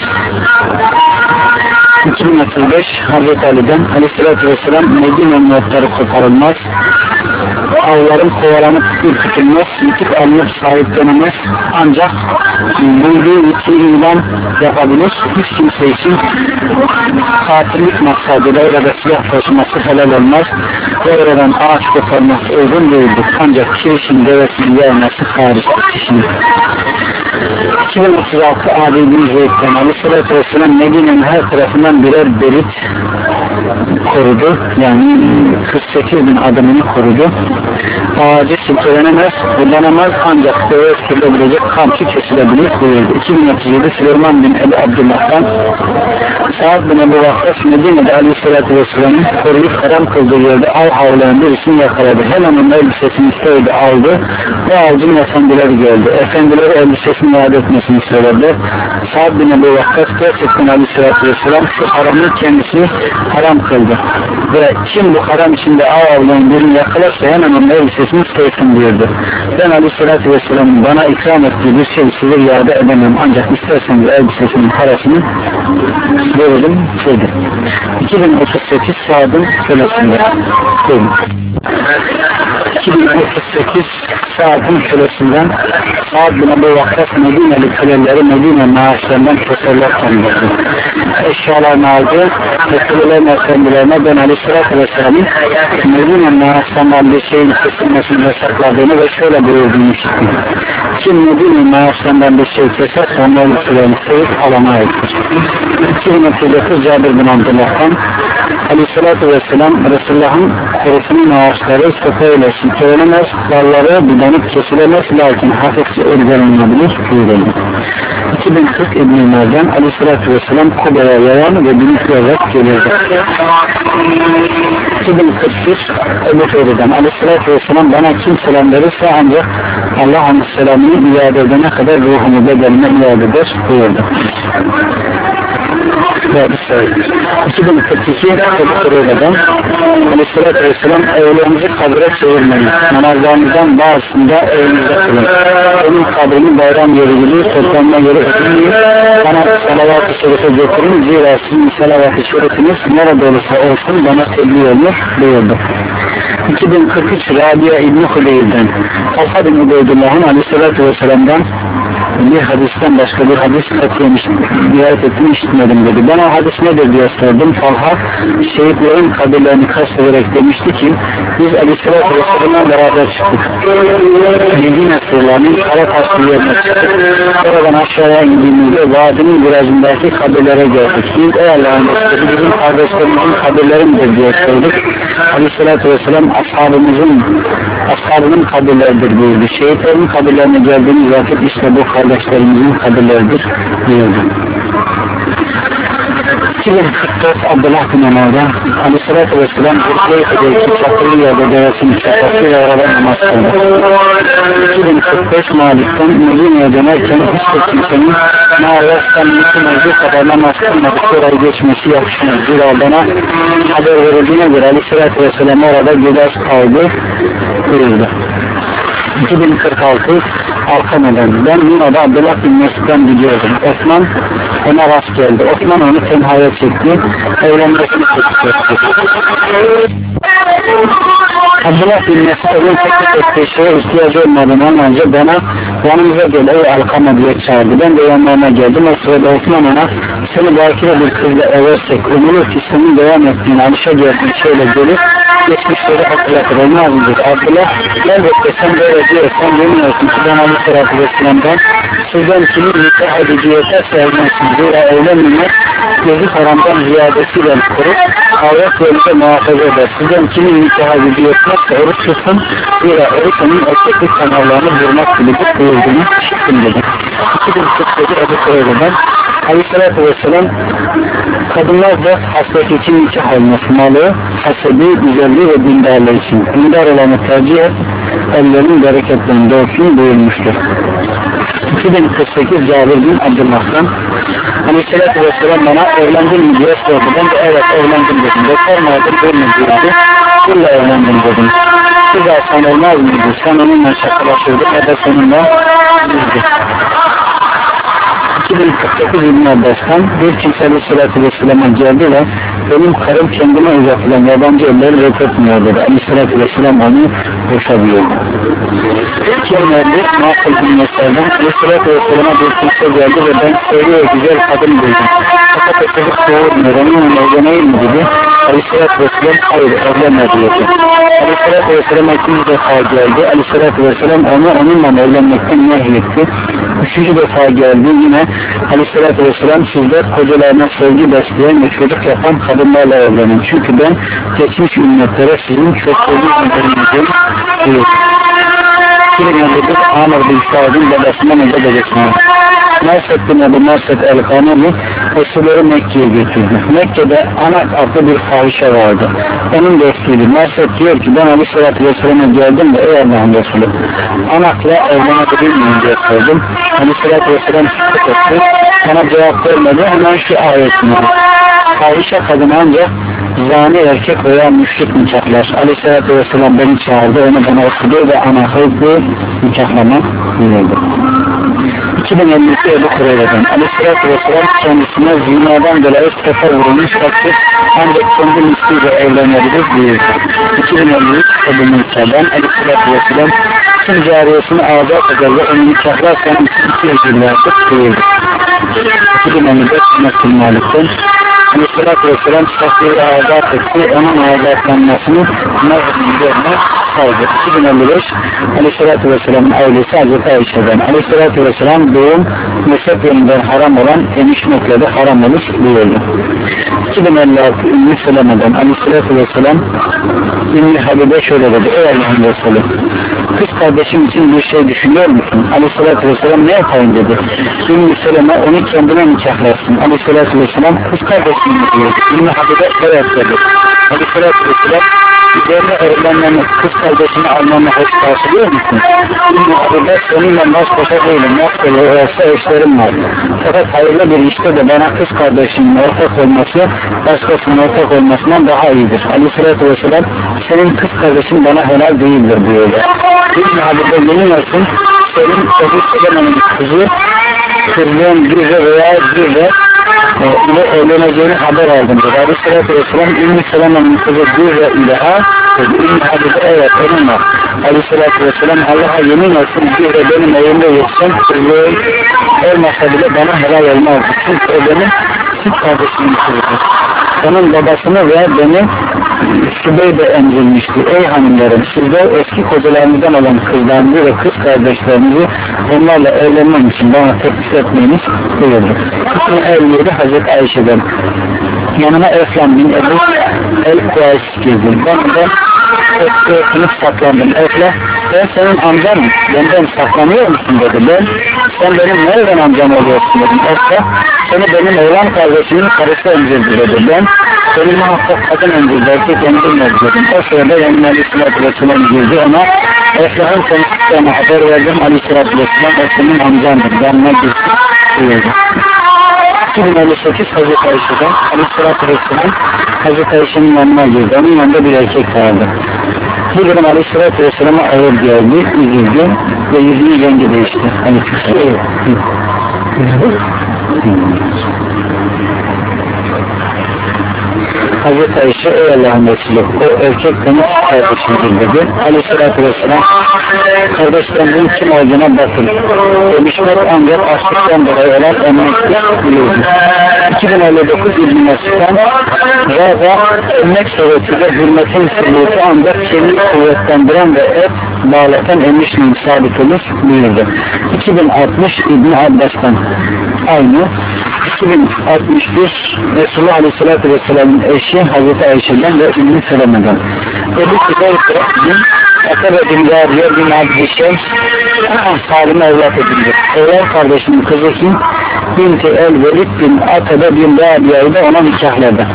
iki bin otuz beş Hazreti Ali'den Aleyhisselatü Vesselam Medine'nin otları koparılmaz, avların kovalanıp ürkütülmez, yıkıp alınıp sahiplenemez, ancak bulduğu için ilan yapabilir. Hiç kimse için katillik maksadıyla orada silah taşıması helal olmaz ve oradan ağaç koparması uygun değildir. Ancak kişinin devesini yayması hariçtir kişinin. iki bin otuz altı Adi bin Zeyd'den Aleyhisselatü Vesselam Medine'nin her tarafından birer berit korudu. Yani kırk sekiz bin adımını korudu. Ağacı silkelenemez, bullanamaz, ancak deve sürülebilecek kamçı kesilebilir buyurdu. iki bin otuz yedi Süleyman bin Ebu Abdullah'tan Sa'd bin Ebu Vakkas Medine'de Aleyhisselatü Vesselam'ın koruyup haram kıldığı yerde av havlayan birisini yakaladı. Hemen onun elbisesini istedi, aldı ve avcının efendileri geldi. Efendileri elbisesini iade etmesini söyledi. Sa'd bin Ebu Vakkas gerçekten Aleyhisselatü Vesselam şu haramın kendisini haram kıldı ve kim bu haram içinde av avlayan birini yakalarsa hemen onun elbisesini sevsin buyurdu. Ben Aleyhisselatü Vesselam'ın bana ikram ettiği bir şey size iade edemem, ancak isterseniz elbisesinin parasını veririm dedi. iki bin otuz sekiz Sa'd'ın kölesinde iki bin otuz sekiz Sa'd'ın kölesinden Sa'd bin Ebu Vakkas Medine'li köleleri Medine maaşlarından keserlerken gördü. Eşyalarını aldı ve kölelerin efendilerine ben Aleyhisselatü Vesselam'ın Medine maaşlarından bir şeyin kesilmesini yasakladığını ve şöyle buyurduğunu işittim. Kim Medine maaşlarından bir şey keserse onların kölelerini sevip alamayabilir. iki bin otuz dokuz Cabir bin Abdullah'tan Aleyhisselatü Vesselam Resulullah'ın korusunun ağaçları sopayla silkelenemez, dalları budanıp kesilemez, lakin hafifçe örgülenebilir buyuruldu. iki bin kırk İbn-i Ömer'den Aleyhisselatü Vesselam Kuba'ya yayan ve büyükleyerek gelirdi. iki bin kırk bir Ebu Feri'den Aleyhisselatü Vesselam bana kim selam verirse ancak Allah onun selamını iade edene kadar ruhumu bedenime iade eder buyurdu. iki bin kırk iki Ebu Feri'den Aleyhisselatü Vesselam evlerinizi kabre çevirmeyin. Namazlarınızdan bazısında evinizde kılın. Onun kabrini bayram yeri gibi toplanma yeri edinmeyin. Bana salavat-ı şerife getirin. Zira sizin salavat-ı şerifiniz nerede olursa olsun bana tebliğ olur buyurdu. iki bin kırk üç Rabia İbn-i Hudeyr'den Talha bin Ubeydullah'ın Aleyhisselatü Vesselam'dan bir hadisten başka bir hadis katılmış, ziyaret ettim, işitmedim dedi. Ben o hadis nedir diye sordum. Talha şehitlerin kabirlerini kastederek demişti ki biz Aleyhisselatü Vesselam'la beraber çıktık. Medine surlarının kara taşlı yerine çıktık. Oradan aşağıya indiğimizde vadinin virajındaki kabirlere gördük. Biz ey Allah'ın Resulü bizim kardeşlerimizin kabirleridir diye sorduk. Aleyhisselatü Vesselam ashabımızın ashabının kabirleridir buyurdu. Şehitlerin kabirlerine geldiğimiz vakit işte bu kardeşlerimizin kabirleridir buyurdu. iki bin kırk dört Abdullah bin Ömer'den Aleyhisselatü Vesselam Hürriyet'teki çakılı yerde devesini çakasıyla oradan namaz kıldı. iki bin kırk beş Malik'ten Medine'ye dönerken hiç kimsenin mağarasından mümkün olduğu kadar namaz kılmadık orayı geçmesi yakışmaz. Zira bana haber verildiğine göre Aleyhisselatü Vesselam orada güler kaldı buyurdu. iki bin kırk altı Alkame'den ben Mina'da Abdullah bin Mesud'dan gidiyordum. Osman ona rast geldi. Osman onu tenhaya çekti. Evlenmesini teklif etti. Abdullah bin Mesud'un teklif ettiği şeye ihtiyacı olmadığını anlayınca bana yanımıza gel ey Alkame diye çağırdı. Ben de yanlarına geldim. O sırada Osman ona seni bakire bir kızla eversek umulur ki senin devam ettiğini alışa geldiğin şeyle gelip geçmişleri hatırlatır. Olmaz mıdır? Abdullah elbette sen böyle diyorsan yemin olsun ki ben Aleyhisselatü Vesselam'dan sizden kimin nikah edici yeterse evlensin. Zira evlenmemek gözü haramdan ziyadesiyle korur. Avret yolunda muhafaza eder. Sizden kimin nikah edici yetmezse oruç tutsun. Zira oruç onun erkeklik kanallarını vurmak gibidir buyurduğunu işittim dedi. iki bin kırk yedi Ebu Kureyre'den Aleyhisselatü Vesselam kadınlar da hasret için nikah olması malı, hasebi, güzelliği ve dindarlığı için. Dindar olanı tercih et, ellerinin bereketlerini döksün buyurmuştur. iki bin kırk sekiz Cabir bin Abdullah'tan Aleyhisselatü Vesselam bana evlendin mi diye sordu. Ben de evet evlendim dedim. Bekar mı aldın değil mi buyurdu. Resul'le evlendim dedim. Bir daha sen olmaz mıydı? Sen onunla şakalaşırdın ya da sonunda yüzdü. iki bin kırk dokuz İbn Abbas'tan bir kimse Aleyhisselatü Vesselam'a geldi ve benim karım kendime uzatılan yabancı elleri reddetmiyor dedi. Aleyhisselatü Vesselam onu boşalıyordu. Kimlerdi? Makul bin Mesa'dan Aleyhisselatü Vesselam'a bir kimse geldi ve ben söylüyor güzel kadın buldum. Fakat o çocuk doğurmuyor. Onunla evleneyim mi dedi. Aleyhisselatü Vesselam hayır evlenme diyordu. Aleyhisselatü Vesselam ikinci defa geldi. Aleyhisselatü Vesselam onu onunla evlenmekten nehyetti. Üçüncü defa geldi yine Aleyhisselatü Vesselam sizler kocalarına sevgi besleyen ve çocuk yapan kadınlarla evlenin. Çünkü ben geçmiş ümmetlere sizin çok sevdiğinizin diyor. Kirinlerdedir Amr bin Sa'd'ın babasından önce dedesine. Merset bin Ebu Merset el-Kanuni Resulleri Mekke'ye götürdü. Mekke'de Anak adlı bir fahişe vardı. Onun dostuydu. Merset diyor ki ben Aleyhisselatü Vesselam'a geldim ve ey Allah'ın Resulü Anak'la evlenebilir miyim diye sordum. Aleyhisselatü Vesselam sıkıntı etti. Bana cevap vermedi. Hemen şu ayetini. Fahişe kadın ancak zani erkek veya müşrik nikahlar. Aleyhisselatü Vesselam beni çağırdı. Onu bana okudu ve Anak'ı nikahlama buyurdu. iki bin elli iki Ebu Kureyre'den Aleyhisselatü Vesselam kendisine zinadan dolayı sefer vurulmuş takdir ancak kendi misliyle evlenebilir buyurdu. iki bin elli üç Ebu Musa'dan Aleyhisselatü Vesselam tüm cariyesini azat eder ve onu nikahlarken iki özürlerdir buyurdu. iki bin elli dört Mesih Malik'ten Aleyhisselatü Vesselam takdiri azat etti, onun azatlanmasını nazarın üzerine saydı. iki bin elli beş Aleyhisselatü Vesselam'ın ailesi Hazreti Ayşe'den Aleyhisselatü Vesselam doğum mezhep yönünden haram olan enişmekle de haram olur buyurdu. iki bin elli altı Ümmü Seleme'den Aleyhisselatü Vesselam Ümmü Habibe şöyle dedi: ey Allah'ın Resulü kız kardeşim için bir şey düşünüyor musun? Aleyhisselatü Vesselam ne yapayım dedi. Ümmü Seleme onu kendine nikahlarsın. Aleyhisselatü Vesselam kız kardeşim mi diyor. Ümmü Habibe evet dedi. Aleyhisselatü Vesselam üzerine evlenmemi, kız kardeşini almamı hoş karşılıyor musun? Ümmü Habibe seninle baş başa değilim. Nasıl olsa eşlerim var. Fakat hayırlı bir işte de bana kız kardeşinin ortak olması başkasının ortak olmasından daha iyidir. Aleyhisselatü Vesselam senin kız kardeşin bana helal değildir diyor. Ümmü Habibe yemin olsun senin Ebu Seleme'nin kızı kızlığın bir veya bir de ile evleneceğini haber aldım dedi. Aleyhisselatü Vesselam Ümmü Seleme'nin kızı Dürre ile ha dedi. Ümmü Habibe evet onun var. Aleyhisselatü Vesselam Allah'a yemin olsun Dürre benim evimde yetişen kızlığım olmasa bile bana helal olmazdı. Çünkü o benim süt kardeşimin kızıdır. Onun babasını ve beni Sübeyde emzirmişti. Ey hanımlarım sizler eski kocalarınızdan olan kızlarınızı ve kız kardeşlerinizi onlarla evlenmem için bana teklif etmeniz buyurdu. iki bin elli yedi Hazreti Ayşe'den yanına Eflan bin Ebu El-Kuays girdim. Ben de örtünüp saklandım. Efla ben senin amcan mı? Benden saklanıyor musun dedi. Ben sen benim nereden amcam oluyorsun dedim. Efla seni benim oğlan kardeşimin karısı emzirdi dedi. Ben seni muhakkak kadın emzirdi. Belki kendim emzirdim. O sırada yanına Aleyhisselatü Vesselam girdi. Ona Efla'nın konuştuklarına haber verdim. Aleyhisselatü Vesselam Efla'nın amcandır. Yanına girdi. Buyurdu. iki bin elli sekiz Hazreti Ayşe'den Aleyhisselatü Vesselam Hazreti Ayşe'nin yanına girdi. Onun yanında bir erkek vardı. Bir gün Aleyhisselatü Vesselam'a ağır geldi, üzüldü ve yüzünün rengi değişti. Hani çıkıyor. Hazreti Ayşe ey Allah'ın Resulü o erkek benim kardeşimdir dedi. Aleyhisselatü Vesselam kardeşlerimin kim olduğuna bakın demişler ancak açlıktan dolayı olan emmektir biliyordu. iki bin elli dokuz İbn Mesih'ten Raza emmek suretiyle hürmetin sübutu ancak kemiği kuvvetlendiren ve et bağlatan emişliğin sabit olur buyurdu. iki bin altmış İbn Abbas'tan aynı. iki bin altmış bir Resulullah Aleyhisselatü Vesselam'ın eşi Hazreti Ayşe'den ve Ümmü Seleme'den. Ebu Kudayt'ın Akabe bin Gâdiye bin Abdişem Salim'e evlat edildi. Evlat kardeşinin kızı Hint Binti El-Velid bin Akabe bin Gâdiye'yi de ona nikahladı.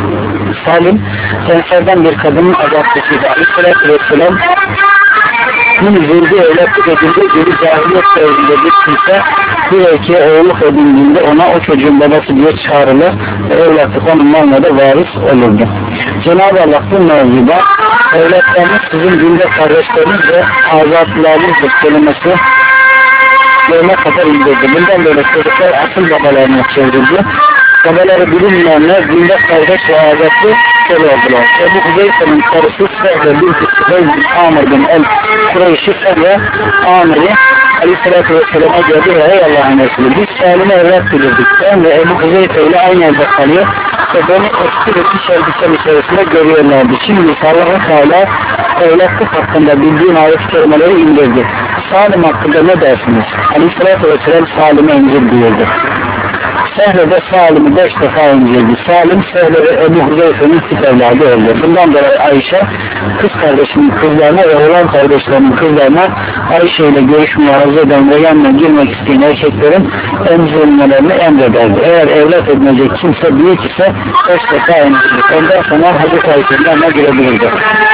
Salim Ensar'dan bir kadının azatçısıydı. Aleyhisselatü Vesselam ismin zirdi evlatlık edildiği gibi cahiliyet devrinde bir kimse bir erkeğe oğulluk edildiğinde ona o çocuğun babası diye çağrılır ve evlatlık onun malına da varis olurdu. Cenab-ı Allah bu mevzuda evlatlarınız sizin dinde kardeşleriniz ve azatlarınızdır kelimesi yerine kadar indirdi. Bundan böyle çocuklar asıl babalarına çevrildi. Babaları bilinmeyenler dinde kardeş ve azatlı köle oldular. Ebu Huzeyfe'nin karısı Sehre bir kısmı Amr bin el-Kureyşi Sehre Amr'i Aleyhisselatü Vesselam'a geldi ve ey Allah'ın Resulü biz Salim'e evlat bilirdik. Ben ve Ebu Huzeyfe ile aynı yerde kalıyor ve beni eski ve piş elbisem içerisinde görüyorlardı. Şimdi Allah-u Teala evlatlık hakkında bildiğin ayet-i kerimeleri indirdi. Salim hakkında ne dersiniz? Aleyhisselatü Vesselam Salim'e incir buyurdu. Sehle de Salim'i beş defa incirdi. Salim, Sehle ve Ebu Huzeyfe'nin tek evladı oldu. Bundan dolayı Ayşe, kız kardeşinin kızlarına ve oğlan kardeşlerinin kızlarına Ayşe ile görüşmeye arzu eden ve yanına girmek isteyen erkeklerin emzirmelerini emrederdi. Eğer evlat edinecek kimse büyük ise beş defa emzirir. Ondan sonra Hazreti Ayşe'nin yanına girebilirdi.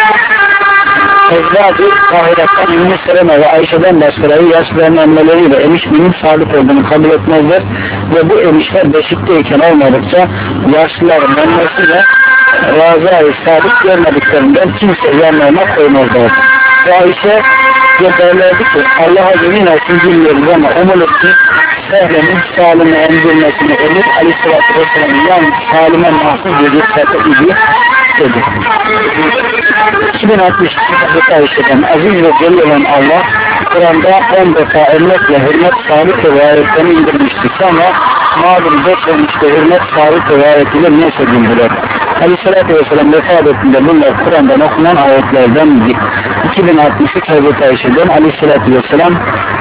Ezra-ı Tahirat'tan Ümmü Seleme ve Ayşe'den başkaları yaşlarının emmileriyle emişliğinin sabit olduğunu kabul etmezler ve bu emişler beşikteyken olmadıkça yaşlıların emmesiyle razı-ı sabit görmediklerinden kimse yanlarına koymazlar. Ve Ayşe derlerdi ki Allah'a yemin olsun bilmiyoruz ama umulur ki Sehle'nin Salim'e emzirmesini ölür Aleyhisselatü Vesselam'ın yani Salim'e mahsus bir rütbete idi dedi. iki bin altmış iki Ayşe'den aziz ve celil olan Allah Kur'an'da on defa emlakle hürmet sabit ve ayetlerini indirmişti. Sonra malum beklemişte hürmet sabit ve ayetiyle nesedildiler. Aleyhisselatü Vesselam vefat ettiğinde bunlar Kur'an'dan okunan ayetlerden iki bin altmış üç Hazreti Ayşe'den Aleyhisselatü Vesselam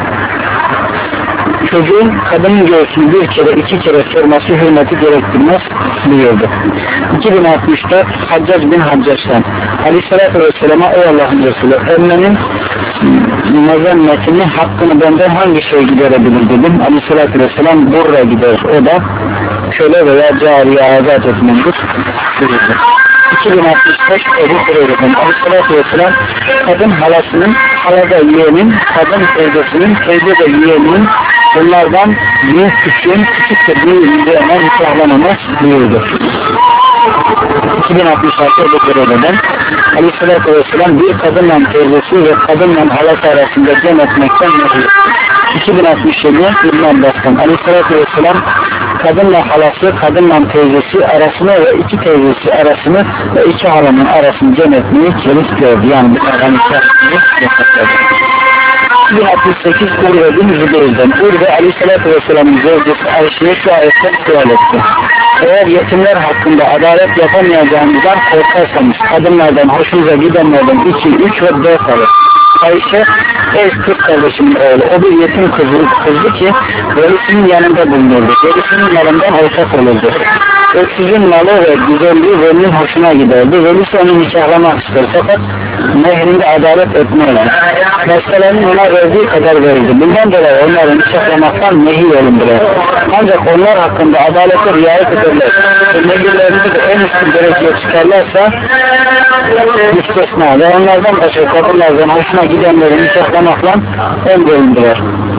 çocuğun kadının göğsünü bir kere iki kere sorması hürmeti gerektirmez buyurdu. iki bin altmış dört Haccac bin Haccac'tan Aleyhisselatü Vesselam'a ey Allah'ın Resulü emmenin mezemmetini hakkını benden hangi şey giderebilir dedim. Aleyhisselatü Vesselam buraya gider. O da köle veya cariye azat etmendir buyurdu. iki bin altmış beş Ebu Hureyre'den Aleyhisselatü Vesselam kadın halasının, halada yeğenin, kadın teyzesinin, teyze de yeğenin bunlardan büyük küçüğün, küçük de büyüğün üzerine nikahlanamaz buyurdu. iki bin altmış altı Ebu Hureyre'den Aleyhisselatü Vesselam bir kadınla teyzesi ve kadınla halası arasında cem etmekten nehiyor. iki bin altmış yedi İbn Abbas'tan Aleyhisselatü Vesselam kadınla halası, kadınla teyzesi arasını ve iki teyzesi arasını ve iki halanın arasını cem etmeyi kerif gördü. Yani bu kadar nikahını yasakladı. iki bin altmış sekiz Urve bin Zübeyir'den Urve Aleyhisselatü Vesselam'ın zevcesi Ayşe'ye şu ayetten sual etti. Eğer yetimler hakkında adalet yapamayacağımızdan korkarsanız kadınlardan hoşunuza gidenlerden iki, üç ve dört alır. Ayşe, ey kız kardeşimin oğlu, o bir yetim kızı, kızdı ki velisinin yanında bulunurdu. Velisinin yanından ortak olurdu. Öksüzün malı ve güzelliği velinin hoşuna giderdi. Velisi onu nikahlamak ister fakat nehrinde adalet etmezdi. Meselenin ona verdiği kadar verildi. Bundan dolayı onları nikahlamaktan nehi olundular. Ancak onlar hakkında adalete riayet ederler. Ve nehirlerini de en üstün dereceye çıkarlarsa müstesna ve onlardan başka kadınlardan hoşuna gidenleri nikahlamakla emrolundular.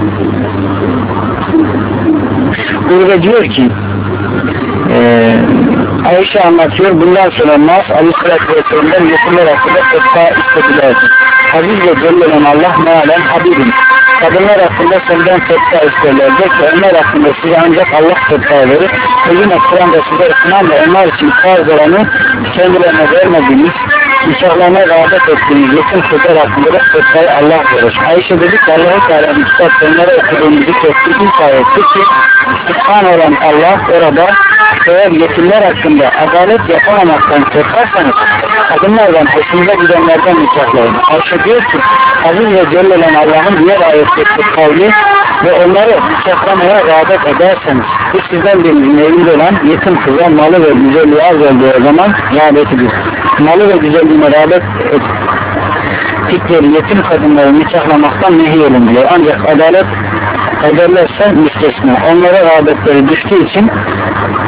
Burada diyor ki Ee, Ayşe anlatıyor, bundan sonra Nas Aleyhisselatü Vesselam'dan yetimler hakkında fetva istediler. Aziz ve celil olan Allah mealen Habibim, kadınlar hakkında senden fetva isterlerdir ve onlar hakkında size ancak Allah fetva verir. Ve yine Kur'an'da size ısınan ve onlar için farz olanı kendilerine vermediğiniz, nikahlarına rağbet ettiğiniz yetim kızlar hakkında da fetvayı Allah verir. Ayşe dedi ki Allah-u Teala'nın kitaplarına okuduğumuzu kestik ilk ayettir ki Sübhan olan Allah orada eğer yetimler hakkında adalet yapamamaktan korkarsanız kadınlardan hoşunuza gidenlerden nikahlayın. Ayşe diyor ki aziz ve celil olan Allah'ın diğer ayetteki kavli ve onları nikahlamaya rağbet ederseniz bu sizden birinizin evinde olan yetim kıza malı ve güzelliği az olduğu zaman rağbetidir. Malı ve güzelliğine rağbet ettikleri yetim kadınları nikahlamaktan nehyolun diyor. Ancak adalet ederlerse müstesna. Onlara rağbetleri düştüğü için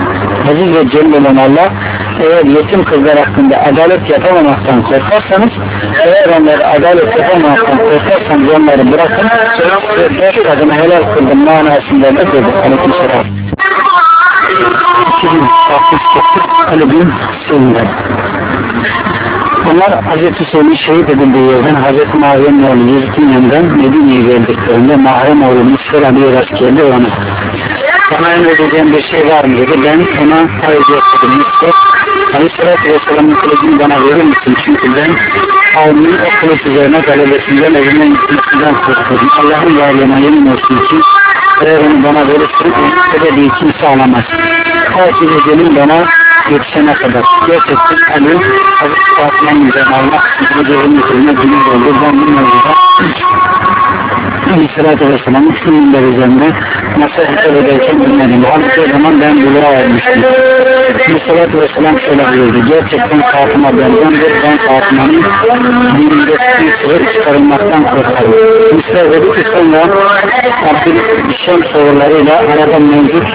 aziz ve celil olan Allah, eğer yetim kızlar hakkında adalet yapamamaktan korkarsanız, eğer onları adalet yapamamaktan korkarsanız onları bırakın ve dört kadını helal kıldım manasında ne dedi? Aleykümselam. iki bin altmış dokuz Ali bin Hüseyin'den. Onlar Hazreti Hüseyin'in şehit edildiği yerden Hazreti Muaviye'nin oğlu Yezid'in yanından Medine'ye geldiklerinde mahrem oğlu Müsfer Ali'ye rast geldi ona. Bana emredeceğim bir şey var mı dedi. Ben ona hayır yok dedim. Müsfer Aleyhisselatü Vesselam'ın kılıcını bana verir misin? Çünkü ben kavminin o kılıç üzerine galebesinden evinden gitmesinden korkuyorum. Allah'ın varlığına yemin olsun ki eğer onu bana verirsin ebedi kimse alamaz. Takip edelim bana yetişene kadar. Gerçekten Ali Hazreti Fatıma'nın üzerine Allah Hazreti üzerine günür oldu. Ben bu mevzuda Aleyhisselatü Vesselam'ın kiminler üzerine nasıl hitap ederken dinledim. Halbuki o zaman ben buluğa vermiştim. Aleyhisselatü Vesselam şöyle buyurdu. Gerçekten Fatıma bendendir. Ben Fatıma'nın dinindeki sırrı çıkarılmaktan korkarım. Müsfer dedi ki sonra Abdülşem sorularıyla arada mevcut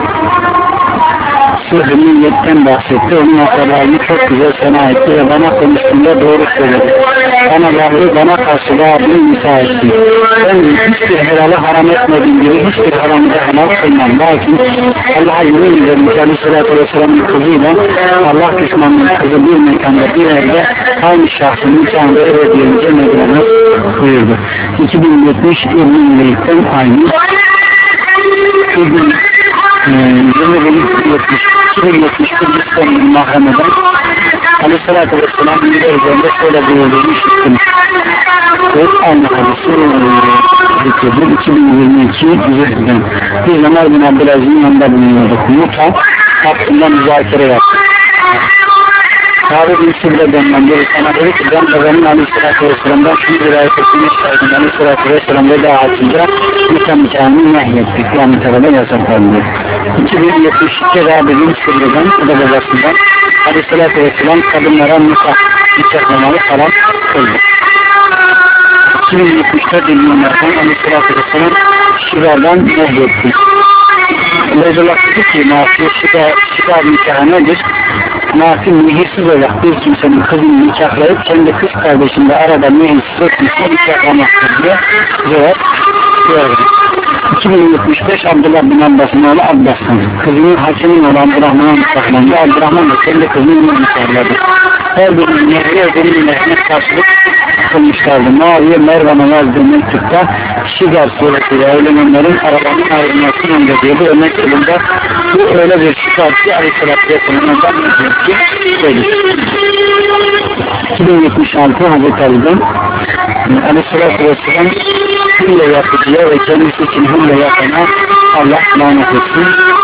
sözünün yetten bahsetti. Onun akrabalarını çok güzel sana etti ve bana konuştuğunda doğru söyledi. Bana varlığı bana karşı varlığı müsaade etti. Ben hiçbir helalı haram etmediğim gibi hiçbir haramı da helal kılmam. Lakin Allah'a yemin ederim ki Aleyhisselatü Vesselam'ın kızıyla Allah düşmanının kızı bir mekanda bir yerde aynı şahsın nikahında evet diyince Mevlana buyurdu. iki bin yetmiş İbn-i Meylik'ten aynı. İbn-i yirmi bin yetmiş iki bin yetmiş bir İstanbul Mahreme'den Aleyhisselatü Vesselam bir üzerinde şöyle buyurduğunu işittim. Evet, aynı hadisi bitirdim. iki bin yirmi iki yüzden biz Ömer bin Abdülaziz'in yanında bulunuyorduk. Muta hakkında müzakere yaptık. Sahabe bin Sibir'e dönmem biri sana dedi ki ben de benim Aleyhisselatü Vesselam'dan şunu bir ayet ettiğini şahidim. Aleyhisselatü Vesselam veda açınca nikah nikahını nehyettik. Yani tarafı yasaklandı. iki bin yetmiş iki Sahabe bin Sibir'den o da babasından Aleyhisselatü Vesselam kadınlara nikah nikahlamalı falan kıldı. iki bin yetmişte dinleyenlerden Aleyhisselatü Vesselam şivardan nehyetti. Ubeydullah dedi ki Nafi'ye şivar, şivar nikahı nedir? Nafi mihirsiz olarak bir kimsenin kızını nikahlayıp kendi kız kardeşinde arada mihirsiz etmişse nikahlamaktır diye cevap verdi. iki bin yetmiş beş Abdullah bin Abbas'ın oğlu Abbas'ın kızının hakemin olan Abdurrahman'a nikahlandı. Abdurrahman da kendi kızını nikahladı. Her birinin nehriye birinin nehrine karşılık kılmışlardı. Muaviye Mervan'a yazdığı mektupta Şigar suretiyle evlenenlerin arabanın ayrılmasını emrediyordu. O mektubunda bu öyle bir şikayet ki Aleyhisselatü Vesselam'dan mevcut ki iki bin yetmiş altı Hazreti Ali'den Aleyhisselatü Vesselam hülle yapıcıya ve kendisi için hülle yapana Allah lanet etsin.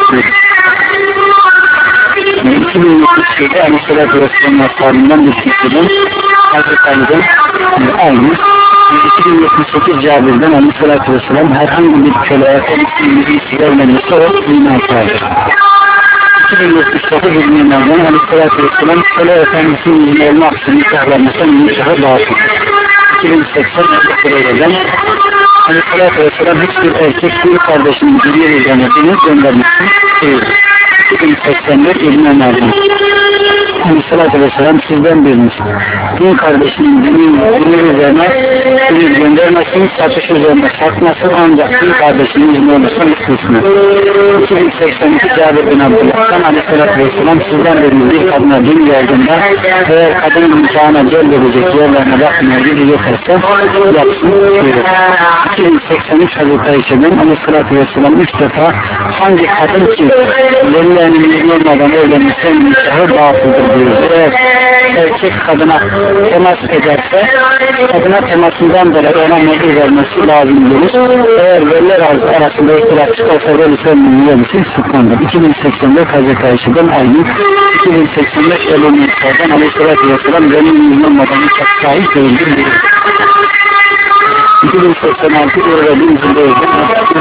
iki bin yetmiş yedi Aleyhisselatü Vesselam'ın ashabından bir fikirden Hazreti Ali'den aynı. iki bin yetmiş sekiz Cabir'den Aleyhisselatü Vesselam herhangi bir köleye kendisinin yüzü vermediyse o zina kârdır. iki bin yetmiş dokuz İbn-i Aleyhisselatü Vesselam köle efendisinin yüzüne olmak için nikahlanırsa nikahı dağıtır. iki bin seksen Aleyhisselatü Aleyhisselatü Vesselam hiçbir erkek bir kardeşinin bir üzerine dini göndermişsin değildir. iki bin seksen dört İbn-i Ömer'den Aleyhisselatü Vesselam sizden biriniz din kardeşinin dini üzerine dini göndermesin, satış üzerine satmasın ancak din kardeşinin izni olursa istisna. iki bin seksen iki Cabir bin Abdullah'tan Aleyhisselatü Vesselam sizden biriniz bir kadına din geldiğinde eğer kadının nikahına celbedecek yerlerine bakmaya gibi yeterse yapsın diyor. iki bin seksen üç Hazreti Ayşe'den Aleyhisselatü Vesselam üç defa hangi kadın ki velilerinin izni olmadan evlenirse nikahı batıldır diyor. Eğer erkek kadına temas ederse kadına temasından dolayı ona mehir vermesi lazımdır. Eğer veliler arasında ihtilaf çıkarsa velisi mühür misin? Sıklandır. iki bin seksen dört Hazreti Ayşe'den aynı. iki bin seksen beş Ebu Musa'dan Aleyhisselatü Vesselam benim izni olmadan nikah sahip değildir diyor. iki bin seksen altı Urve bin Zübeyir'den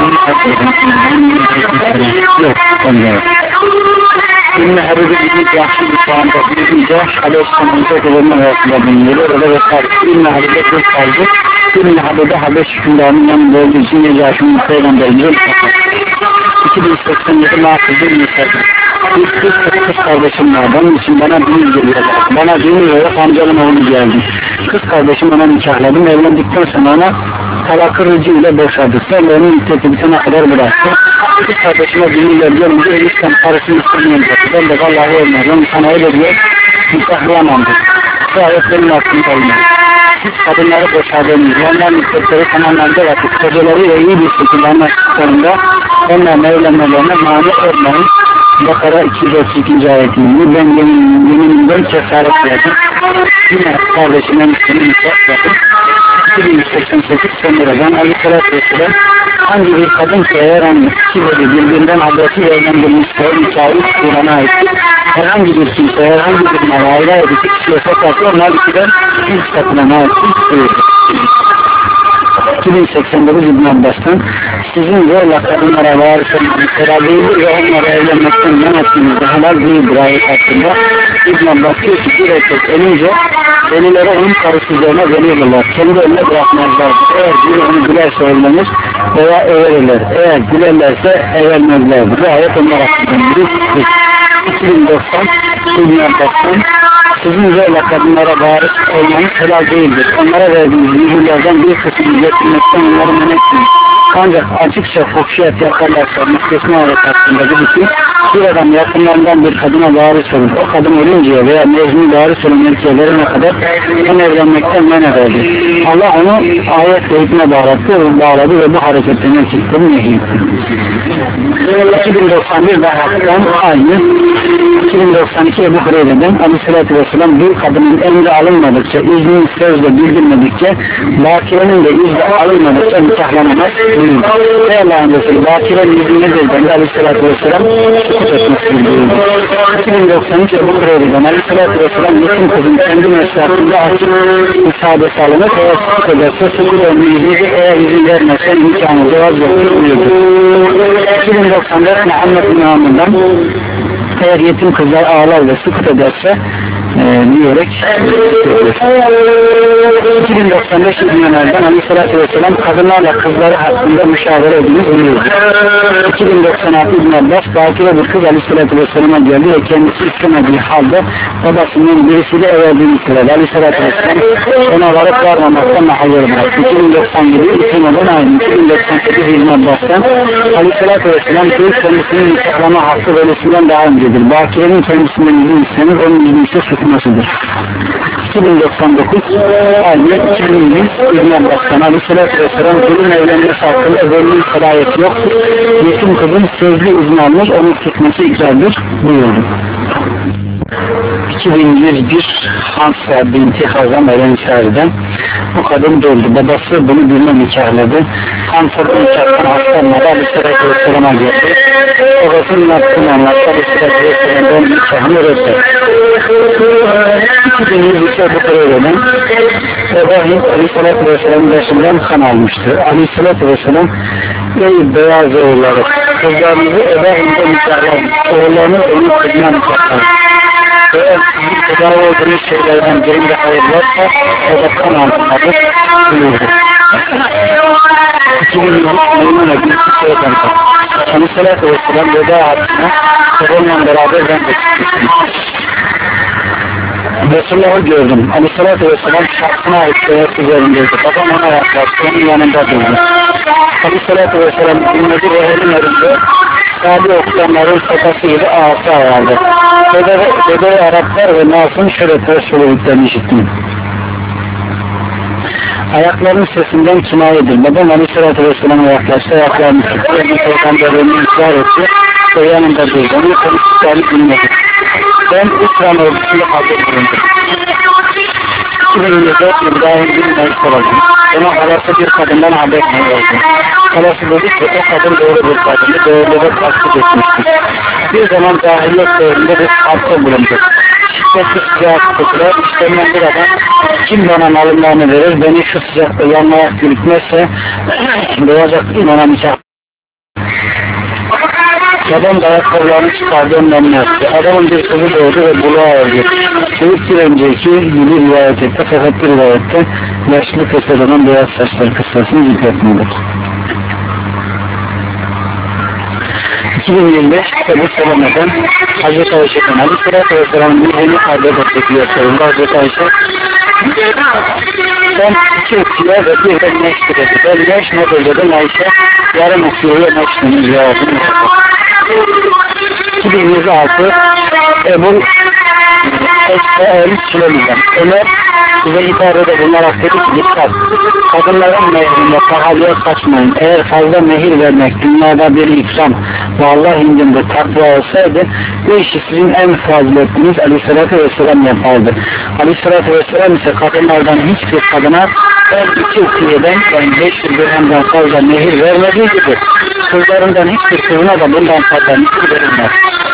yok. İbn-i Habibi İbn-i Cahşi bir puanda İbn-i Cahş Aleyhisselam'ın ödülünün arasında bulunuyor. Orada ve tarih İbn-i Habibi bir kaldı. İbn-i Habibi Habeş hükümdarının yanında olduğu için İbn-i Cahş'ın peygamberinde iki bin seksen yedi Mahfuz İbn-i Sadı Bir kız, kız kardeşim var. Onun için bana düğün geliyor. Bana düğün olarak amcamın oğlu geldi. Kız kardeşim ona nikahladım. Evlendikten sonra ona talak-ı rıcı ile boşadı. Sonra onun iddeti bitene kadar bıraktı. Kız kardeşime düğün geldiğim gibi enişten parasını istemiyorum. Ben de vallahi olmaz. Onu sana öyle diyor. Nikahlayamam dedi. Bu ayet benim aklımda olmaz. Siz kadınları boşadığınız, onların iddetleri tamamlandı vakit kocalarıyla iyi bir şekilde anlaştıklarında onların evlenmelerine mani olmayın. Bakara iki yüz otuz iki. ayetini ben yemin, yeminimden kefaret verdim. Yine kardeşimden üstünü nikah verdim. iki bin seksen sekiz senelerde Aleyhisselatü Vesselam hangi bir kadın ki eğer hani iki böyle birbirinden adresi evlendirilmişse nikahı Kur'an'a ait herhangi bir kimse herhangi bir malayla edip kişiye sokarsa onlar ikiden ilk katına ait iki bin seksen dokuz İbn Abbas'tan sizin zorla kadınlara varis olmanız helal değildir ve onlara evlenmekten men ettiğinizde helal değildir ayet hakkında. İbn Abbas diyor ki bir erkek elince velilere onun karısı üzerine verirler. Kendi eline bırakmazlar. Eğer biri onu dilerse evlenir veya everirler. Eğer dilerlerse evermezler. Bu ayet onlar hakkında. iki bin doksan İbn Abbas'tan sizin zorla kadınlara varis olmanız helal değildir. Onlara verdiğiniz mühürlerden bir kısmını getirmekten onları men etmeyin. Ancak açıkça fuhşiyat yaparlarsa müstesna ayet hakkında dedi ki bir adam yakınlarından bir kadına varis olur. O kadın ölünceye veya mecnun varis olan erkeğe verene kadar onu evlenmekten men ederdi. Allah onu ayetle hükme bağlattı, bağladı ve bu hareketten erkeklerin nehiyetti. iki bin doksan bir daha hakikaten aynı. iki bin doksan iki Ebu Hureyre'den Aleyhisselatü Vesselam bir kadının emri alınmadıkça, izni sözle bildirmedikçe, bakirenin de izni alınmadıkça nikahlanamaz. Değerli Resulü, bakirenin izni nedir? Aleyhisselatü Vesselam sukut etmesi buyurdu. iki bin doksan üç Ebu Hureyre'den Aleyhisselatü Vesselam yetim kızın kendi mesleğinde açık müsaadesi alınır. Eğer sukut ederse sukut olma iznidir. Eğer izin vermezse nikahını vazgeçtir buyurdu. iki bin doksan dört Muhammed bin Hamid'den eğer yetim kızlar ağlar ve sukut ederse e, diyerek iki bin doksan beş İbn-i Aleyhisselatü Vesselam kadınlarla kızları hakkında müşavere ediniz buyurdu. iki bin doksan altı İbn Abbas bakire bir kız Aleyhisselatü Vesselam'a geldi ve kendisi istemediği halde babasının birisiyle evlendiğini söyledi. Aleyhisselatü Vesselam ona varıp varmamaktan mahayır bıraktı. iki bin doksan yedi İslam'dan aynı. iki bin doksan sekiz İbn Abbas'tan Aleyhisselatü Vesselam kız kendisinin nikahlama hakkı velisinden daha öncedir. Bakirenin kendisinden izin istenir, onun izni ise tutmasıdır. iki bin doksan dokuz aynı iki bin yüz İbn Abbas'tan Aleyhisselatü Vesselam kızın evlenmesi hakkında velinin salayeti yoktur. Yetim kızın sözlü izin almış, onun tutması ikrardır buyurdu. iki bin yüz bir Hansa binti Hazam Eren-i bu kadın döldü. Babası bunu birine nikahladı. Hansa bu nikahtan hastalanmadı. Aleyhisselatü Vesselam'a geldi. Babasının yaptığını anlattı. Aleyhisselatü Vesselam'dan nikahını reddetti. iki bin yüz iki bu kadar İbrahim Aleyhisselatü Vesselam'ın başından kan almıştı. Aleyhisselatü Vesselam ey beyaz oğulları kızlarınızı İbrahim'de nikahlayın. Oğullarını onu kızına nikahlayın. Eğer sizin tedavi olduğunuz şeylerden birinde hayır varsa o da kan altındadır buyurdu. iki bin yüz Meymun'a bir şey tanıdı. Aleyhisselatü Vesselam veda hattına babamla beraber ben de çıkmıştım. Resulullah'ı gördüm. Aleyhisselatü Vesselam şahsına ait beyaz üzerindeydi. Babam ona yaklaştı, onun yanında durdu. Aleyhisselatü Vesselam dinledi ve elin önünde Sabi okuyanların sokası gibi ağası ağırdı. Bedevi Araplar ve Nas'ın şöyle ters söylediklerini işittim. Ayaklarının sesinden kinayedir. Babam Aleyhisselatü Vesselam'a yaklaştı, ayaklarını sıktı, bir peygamberliğini ısrar etti ve yanında durdu. Onu konuştuklarını dinledi. Ben İslam ordusunda hazır bulundum. iki bin yirmi dört İbrahim bin Meyse oldu. Ona halası bir kadından haber oldu. Halası dedi ki o kadın doğru bir kadını doğruluğu tasdik etmiştir. Bir zaman cahiliyet döneminde bir harpta bulundu. Şiddetli sıcak tutular, işlerinden bir adam kim bana malımlarını verir, beni şu sıcakta yanmaya yürütmezse doğacak imana nikah. Adam da ayakkabılarını çıkardı, ondan yaptı. Adamın bir kızı doğdu ve buluğa öldü. Çocuk bir önceki gibi rivayet etti. Fakat bir rivayette yaşlı keserden beyaz saçları kıssasını zikretmedik. iki bin yirmi beş Ebu Selam'dan Hazreti Ayşe'den Aleyhisselatü Vesselam'ın yüzünü adet ediyor sorumlu Hazreti Ayşe. Ben iki ukiye ve bir de neştir dedi. Ben neş ne dedim Ayşe? Yarım ukiyeye neştinin cevabını yaptı. iki bin yüz altı Ebu Esra'el Süleyman Ömer bize ibarede bulunarak dedi ki dikkat, kadınların mehrinde pahalıya kaçmayın. Eğer fazla mehir vermek dünyada bir ikram ve Allah indinde takva olsaydı bu işi sizin en faziletiniz Aleyhisselatü Vesselam yapardı. Aleyhisselatü Vesselam ise kadınlardan hiçbir kadına ben iki ukiyeden yani beş yüz dirhemden fazla mehir vermediği gibi kızlarından hiçbir kızına da bundan fazla mehir verilmez.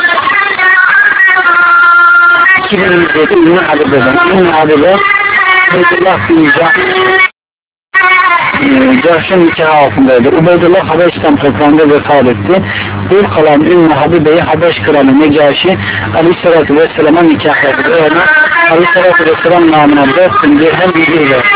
iki bin yedi İbn-i Habibe'den İbn-i Habibe Ubeydullah bin Cahş'ın nikahı altındaydı. Ubeydullah Habeş'ten toprağında vefat etti. Bir kalan Ümmü Habibe'yi Habeş kralı Necaşi Aleyhisselatü Vesselam'a nikahladı ve ona Aleyhisselatü Vesselam namına dört bin dirhem bilgi verdi.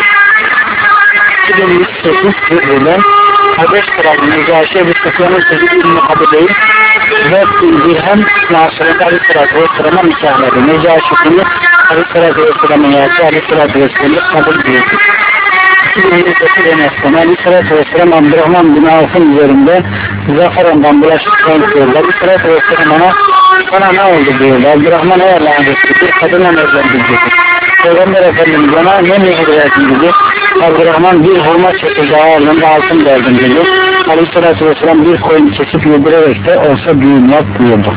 iki bin yüz sekiz yılında Habeş kralı Necaşi Ebu Sufyan'ın sözü Ümmü Habibe'yi dört bin dirhem karşılığında Aleyhisselatü Vesselam'a nikahladı. Necaşi bunu Aleyhisselatü Vesselam'a yazdı. Aleyhisselatü Vesselam kabul edildi. iki bin yirmi dokuz Enes'ten Aleyhisselatü Vesselam Abdurrahman bin Avf'ın üzerinde zaferandan bulaştıktan diyorlar. Aleyhisselatü Vesselam ona sana ne oldu diyorlar. Abdurrahman ey Allah'ın Resulü bir kadınla evlendi dedi. Peygamber Efendimiz ona ne mehir verdin dedi. Abdurrahman bir hurma çekirdeği ağırlığında altın verdim dedi. Aleyhisselatü Vesselam bir koyun kesip yedirerek de olsa düğün yap buyurdu.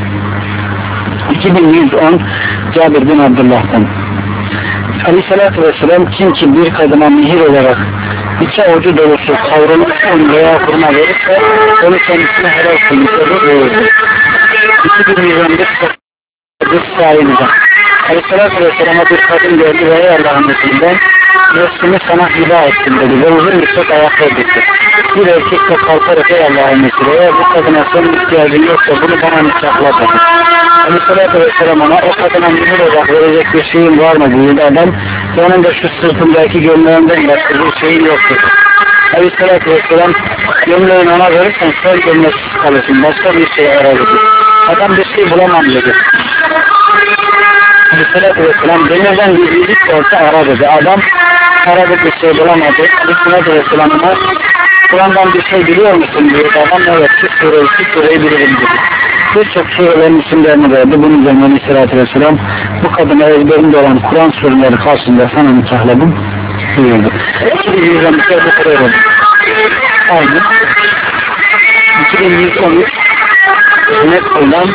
iki bin yüz on Cabir bin Abdullah'tan Aleyhisselatü Vesselam kim ki bir kadına mihir olarak iki avucu dolusu kavrulmuş un veya hurma verirse onu kendisine helal kılmış olur buyurdu. iki bin yüz on bir Kıbrıs sahibinde Aleyhisselatü Vesselam'a bir kadın geldi ve ey Allah'ın Resulü'nden nefsimi sana hiba ettim dedi ve uzun bir söz ayakta gitti. Bir erkek de kalkarak ey Allah'ın Resulü eğer bu kadına senin ihtiyacın yoksa bunu bana nikahla dedi. Aleyhisselatü Vesselam ona o kadına mihir olarak verecek bir şeyin var mı buyurdu adam. Yanında şu sırtımdaki gömleğinden başka bir şeyin yok dedi. Aleyhisselatü Vesselam gömleğini ona verirsen sen gömleksiz kalırsın başka bir şey ara dedi. Adam bir şey bulamam dedi. Aleyhisselatü Vesselam demirden bir iyilik olsa ara dedi. Adam aradı bir şey bulamadı. Aleyhisselatü Vesselam ona Kur'an'dan bir şey biliyor musun diyor. Adam evet şu sureyi şu sureyi bilirim dedi. Birçok surelerin isimlerini verdi. Bunun üzerine Aleyhisselatü Vesselam bu kadına ezberinde olan Kur'an sureleri karşısında sana nikahladım buyurdu. iki bin yüz on üç'e bu kadar oldu. Aynı. iki bin yüz on üç Sünnet kuldan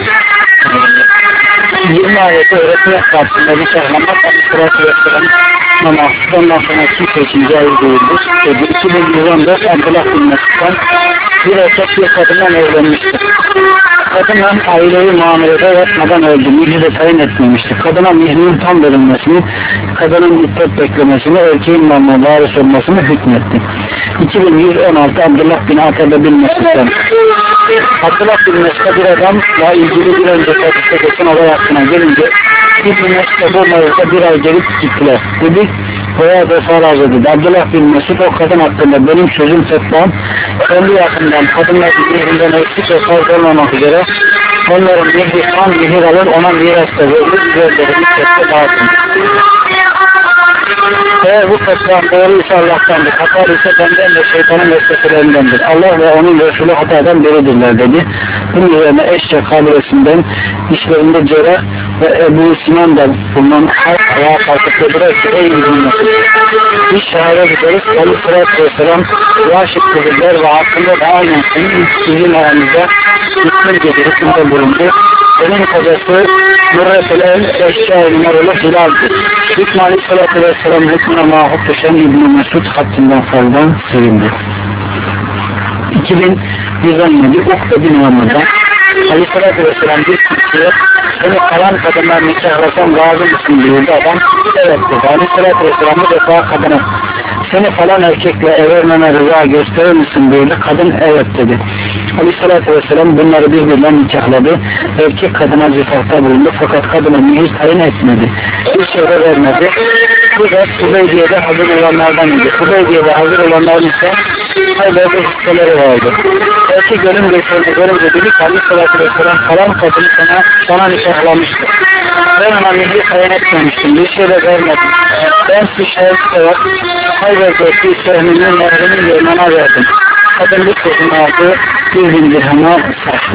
yirmi ayeti öğretmek karşısında nikahlamak Aleyhisselatü Vesselam namazsız ondan sonra kimse için caiz değildir. iki bin yüz on dört Abdullah bin Mesud'dan bir erkek bir kadından evlenmiştir. Kadının aileyi muamelede yapmadan öldü. Mihri de tayin etmemişti. Kadına mihrinin tam verilmesini, kadının iddet beklemesini, erkeğin malına varis olmasını hükmetti. iki bin yüz on altı Abdullah bin Atabe bin Mesud'dan Abdullah bin Mesud'a bir adamla ilgili bir önceki hadiste geçen olay hakkına gelince İbn-i Mesud'a bu mevzuda bir ay gelip gittiler. Dedi veya defalarca dedi. Abdullah bin Mesud o kadın hakkında benim sözüm fetvam kendi yakından kadınların mihrinden eksik ve fazla olmamak üzere onların mihri tam mihir alır ona mirasta verilir üzerleri müddette dağıtın. Eğer bu fetvam doğruysa Allah'tandır, hata ise benden ve şeytanın vesveselerindendir. Allah ve onun Resulü hatadan beridirler dedi. Bunun üzerine Eşce kabilesinden işlerinde Cerrah ve Ebu Sinan'da bulunan halk ayağa kalkıp dediler ki ey bilmez. Biz şehadet ederiz. Aleyhisselatü Vesselam yaşık kızılar ve hakkında da aynen senin sizin aranızda hükmün gibi hükümde bulundu. Senin kocası Murretel el Eşce-i Numaralı Hilal'di. Hükmü Aleyhisselatü Vesselam hükmüne mahuk düşen İbn-i Mesud haddinden fazladan sevindi. iki bin yüz on yedi Ukbe bin Ömer'den Aleyhisselatü Vesselam bir kimseye seni kalan kadınlar nikahlasam razı mısın diyordu adam. Evet dedi. Aleyhisselatü Vesselam bu defa kadına seni falan erkekle evlenmeme rıza gösterir misin diyordu. Kadın evet dedi. Aleyhisselatü Vesselam bunları birbirine nikahladı. Erkek kadına zifafta bulundu fakat kadına mihir tayin etmedi. Bir şey de vermedi. Bu da Hudeybiye'de hazır olanlardan idi. Hudeybiye'de hazır olanların ise hayırlı hisseleri vardı. Belki gönül geçirdi, görünce dedi ki Aleyhisselatü Vesselam falan kadını sana, sana nişanlamıştı. Ben ona milli kayan etmemiştim, bir şey de vermedim. Ben şahit olarak Hayber'deki sehminin nehrinin yoluna verdim. Kadın bu sözünü aldı, bir bin dirhama sattı.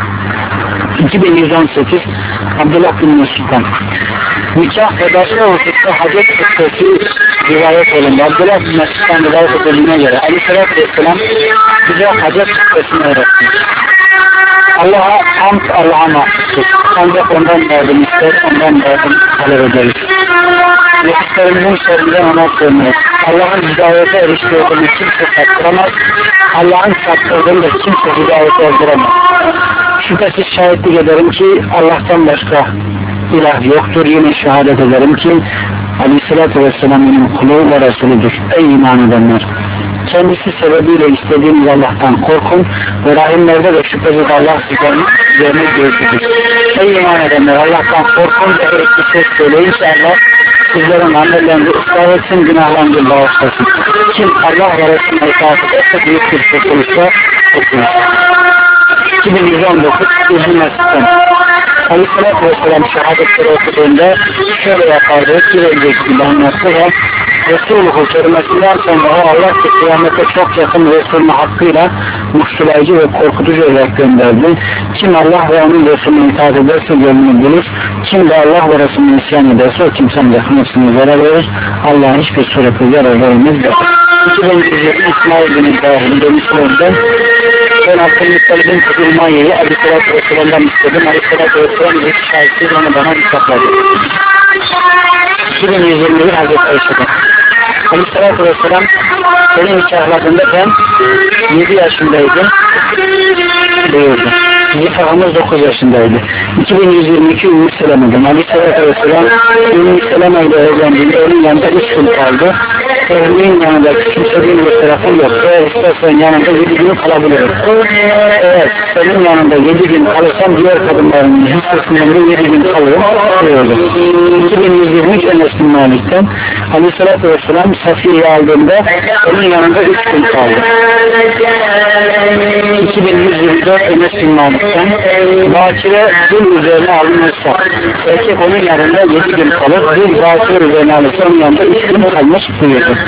iki bin yüz on sekiz Abdullah bin Mesud'dan nikah ve başka hususta hacet hücceti rivayet olundu. Abdullah bin Mesud'dan rivayet edildiğine göre Aleyhisselatü Vesselam bize hacet hüccetini öğretti. Allah'a hamd Allah'a mahsustur. Ancak ondan yardım ister, ondan yardım talep ederiz. Nefislerimizin şerrinden ona sığınırız. Allah'ın hidayete eriştirdiğini kimse saptıramaz. Allah'ın saptırdığını da kimse hidayete erdiremez. Şüphesiz şahitlik ederim ki Allah'tan başka ilah yoktur. Yine şehadet ederim ki Aleyhisselatü Vesselam'ın kulu ve Resulüdür. Ey iman edenler! Kendisi sebebiyle istediğiniz Allah'tan korkun ve rahimlerde de şüphesiz Allah sizden üzerine göğsüdür. Ey iman edenler! Allah'tan korkun ve gerekli söz söyleyin ki Allah sizlerin amellerini ıslah etsin, günahlarını bağışlasın. Kim Allah ve Resulüne itaat ederse büyük bir kurtuluşla kurtulur. iki bin yüz on dokuz İzmir Mesut'tan Aleyhisselatü Vesselam şehadetleri okuduğunda şöyle yapardı, bir önceki gibi anlattı ve Resulü kelimesinden sonra Allah ki kıyamete çok yakın Resulü'nü hakkıyla muştulayıcı ve korkutucu olarak gönderdi. Kim Allah ve onun Resulü'ne itaat ederse gönlünü bulur. Kim de Allah ve Resulü'ne isyan ederse o kimsenin de hırsını zarar verir. Allah'ın hiçbir sureti zarar vermez de. iki bin yedi İsmail bin İbrahim demişlerden ben Abdülmuttalib'in kızılmayayı Aleyhisselatü Vesselam'dan istedim. Aleyhisselatü Vesselam ilk şahitsiz onu bana sakladı. iki bin yüz yirmi bir Hazreti Ayşe'den Aleyhisselatü Vesselam beni nikahladığında ben yedi yaşındaydım buyurdu. Nikahımız dokuz yaşındaydı. iki bin yüz yirmi iki Ümmü Seleme'den Aleyhisselatü Vesselam Ümmü Seleme ile evlendiğinde onun yanında üç gün kaldı. Evliliğin yanında kimsediğin bir tarafım yoktu. Eğer istersen yanında yedi gün kalabilirim. Evet, senin yanında yedi gün kalırsam diğer kadınların hissesinden yedi gün kalırım diyordu. iki bin yüz yirmi üç Enes bin Malik'ten Aleyhisselatü Vesselam Safiye'yi aldığında onun yanında üç gün kaldı. iki bin yüz yirmi dört Enes bin Malik'ten bakire dil üzerine alınırsa erkek onun yanında yedi gün kalır. Dil bakire üzerine alırsa onun yanında üç gün kalmış buyurdu.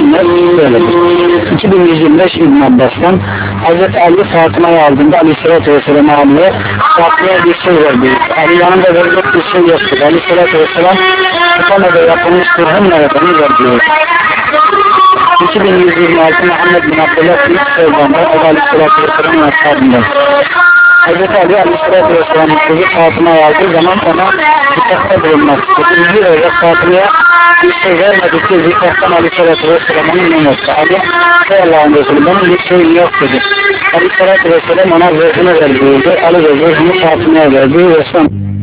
iki bin yüz yirmi beş İbn Abbas'tan Hazreti Ali Fatıma'yı aldığında Aleyhisselatü Vesselam Ali'ye Fatıma'ya bir şey verdi. Ali yanında verecek bir şey yoktu. Aleyhisselatü Vesselam Fatıma'da yapılmış kurhunlara beni verdi. iki bin yüz yirmi altı Muhammed bin Abdullah bin Sevdan'da Aleyhisselatü Vesselam'ın ashabından Hazreti Ali Aleyhisselatü Vesselam'ın kızı Fatıma'yı aldığı zaman ona zikafta bulunmak istedi. Bir öyle Fatıma'ya bir şey vermedikçe zikaftan Aleyhisselatü Vesselam'ın ne yoktu? Ali ey Allah'ın Resulü benim bir şeyim yok dedi. Aleyhisselatü Vesselam ona zırhını verdi. Ali ve zırhını Fatıma'ya verdi ve son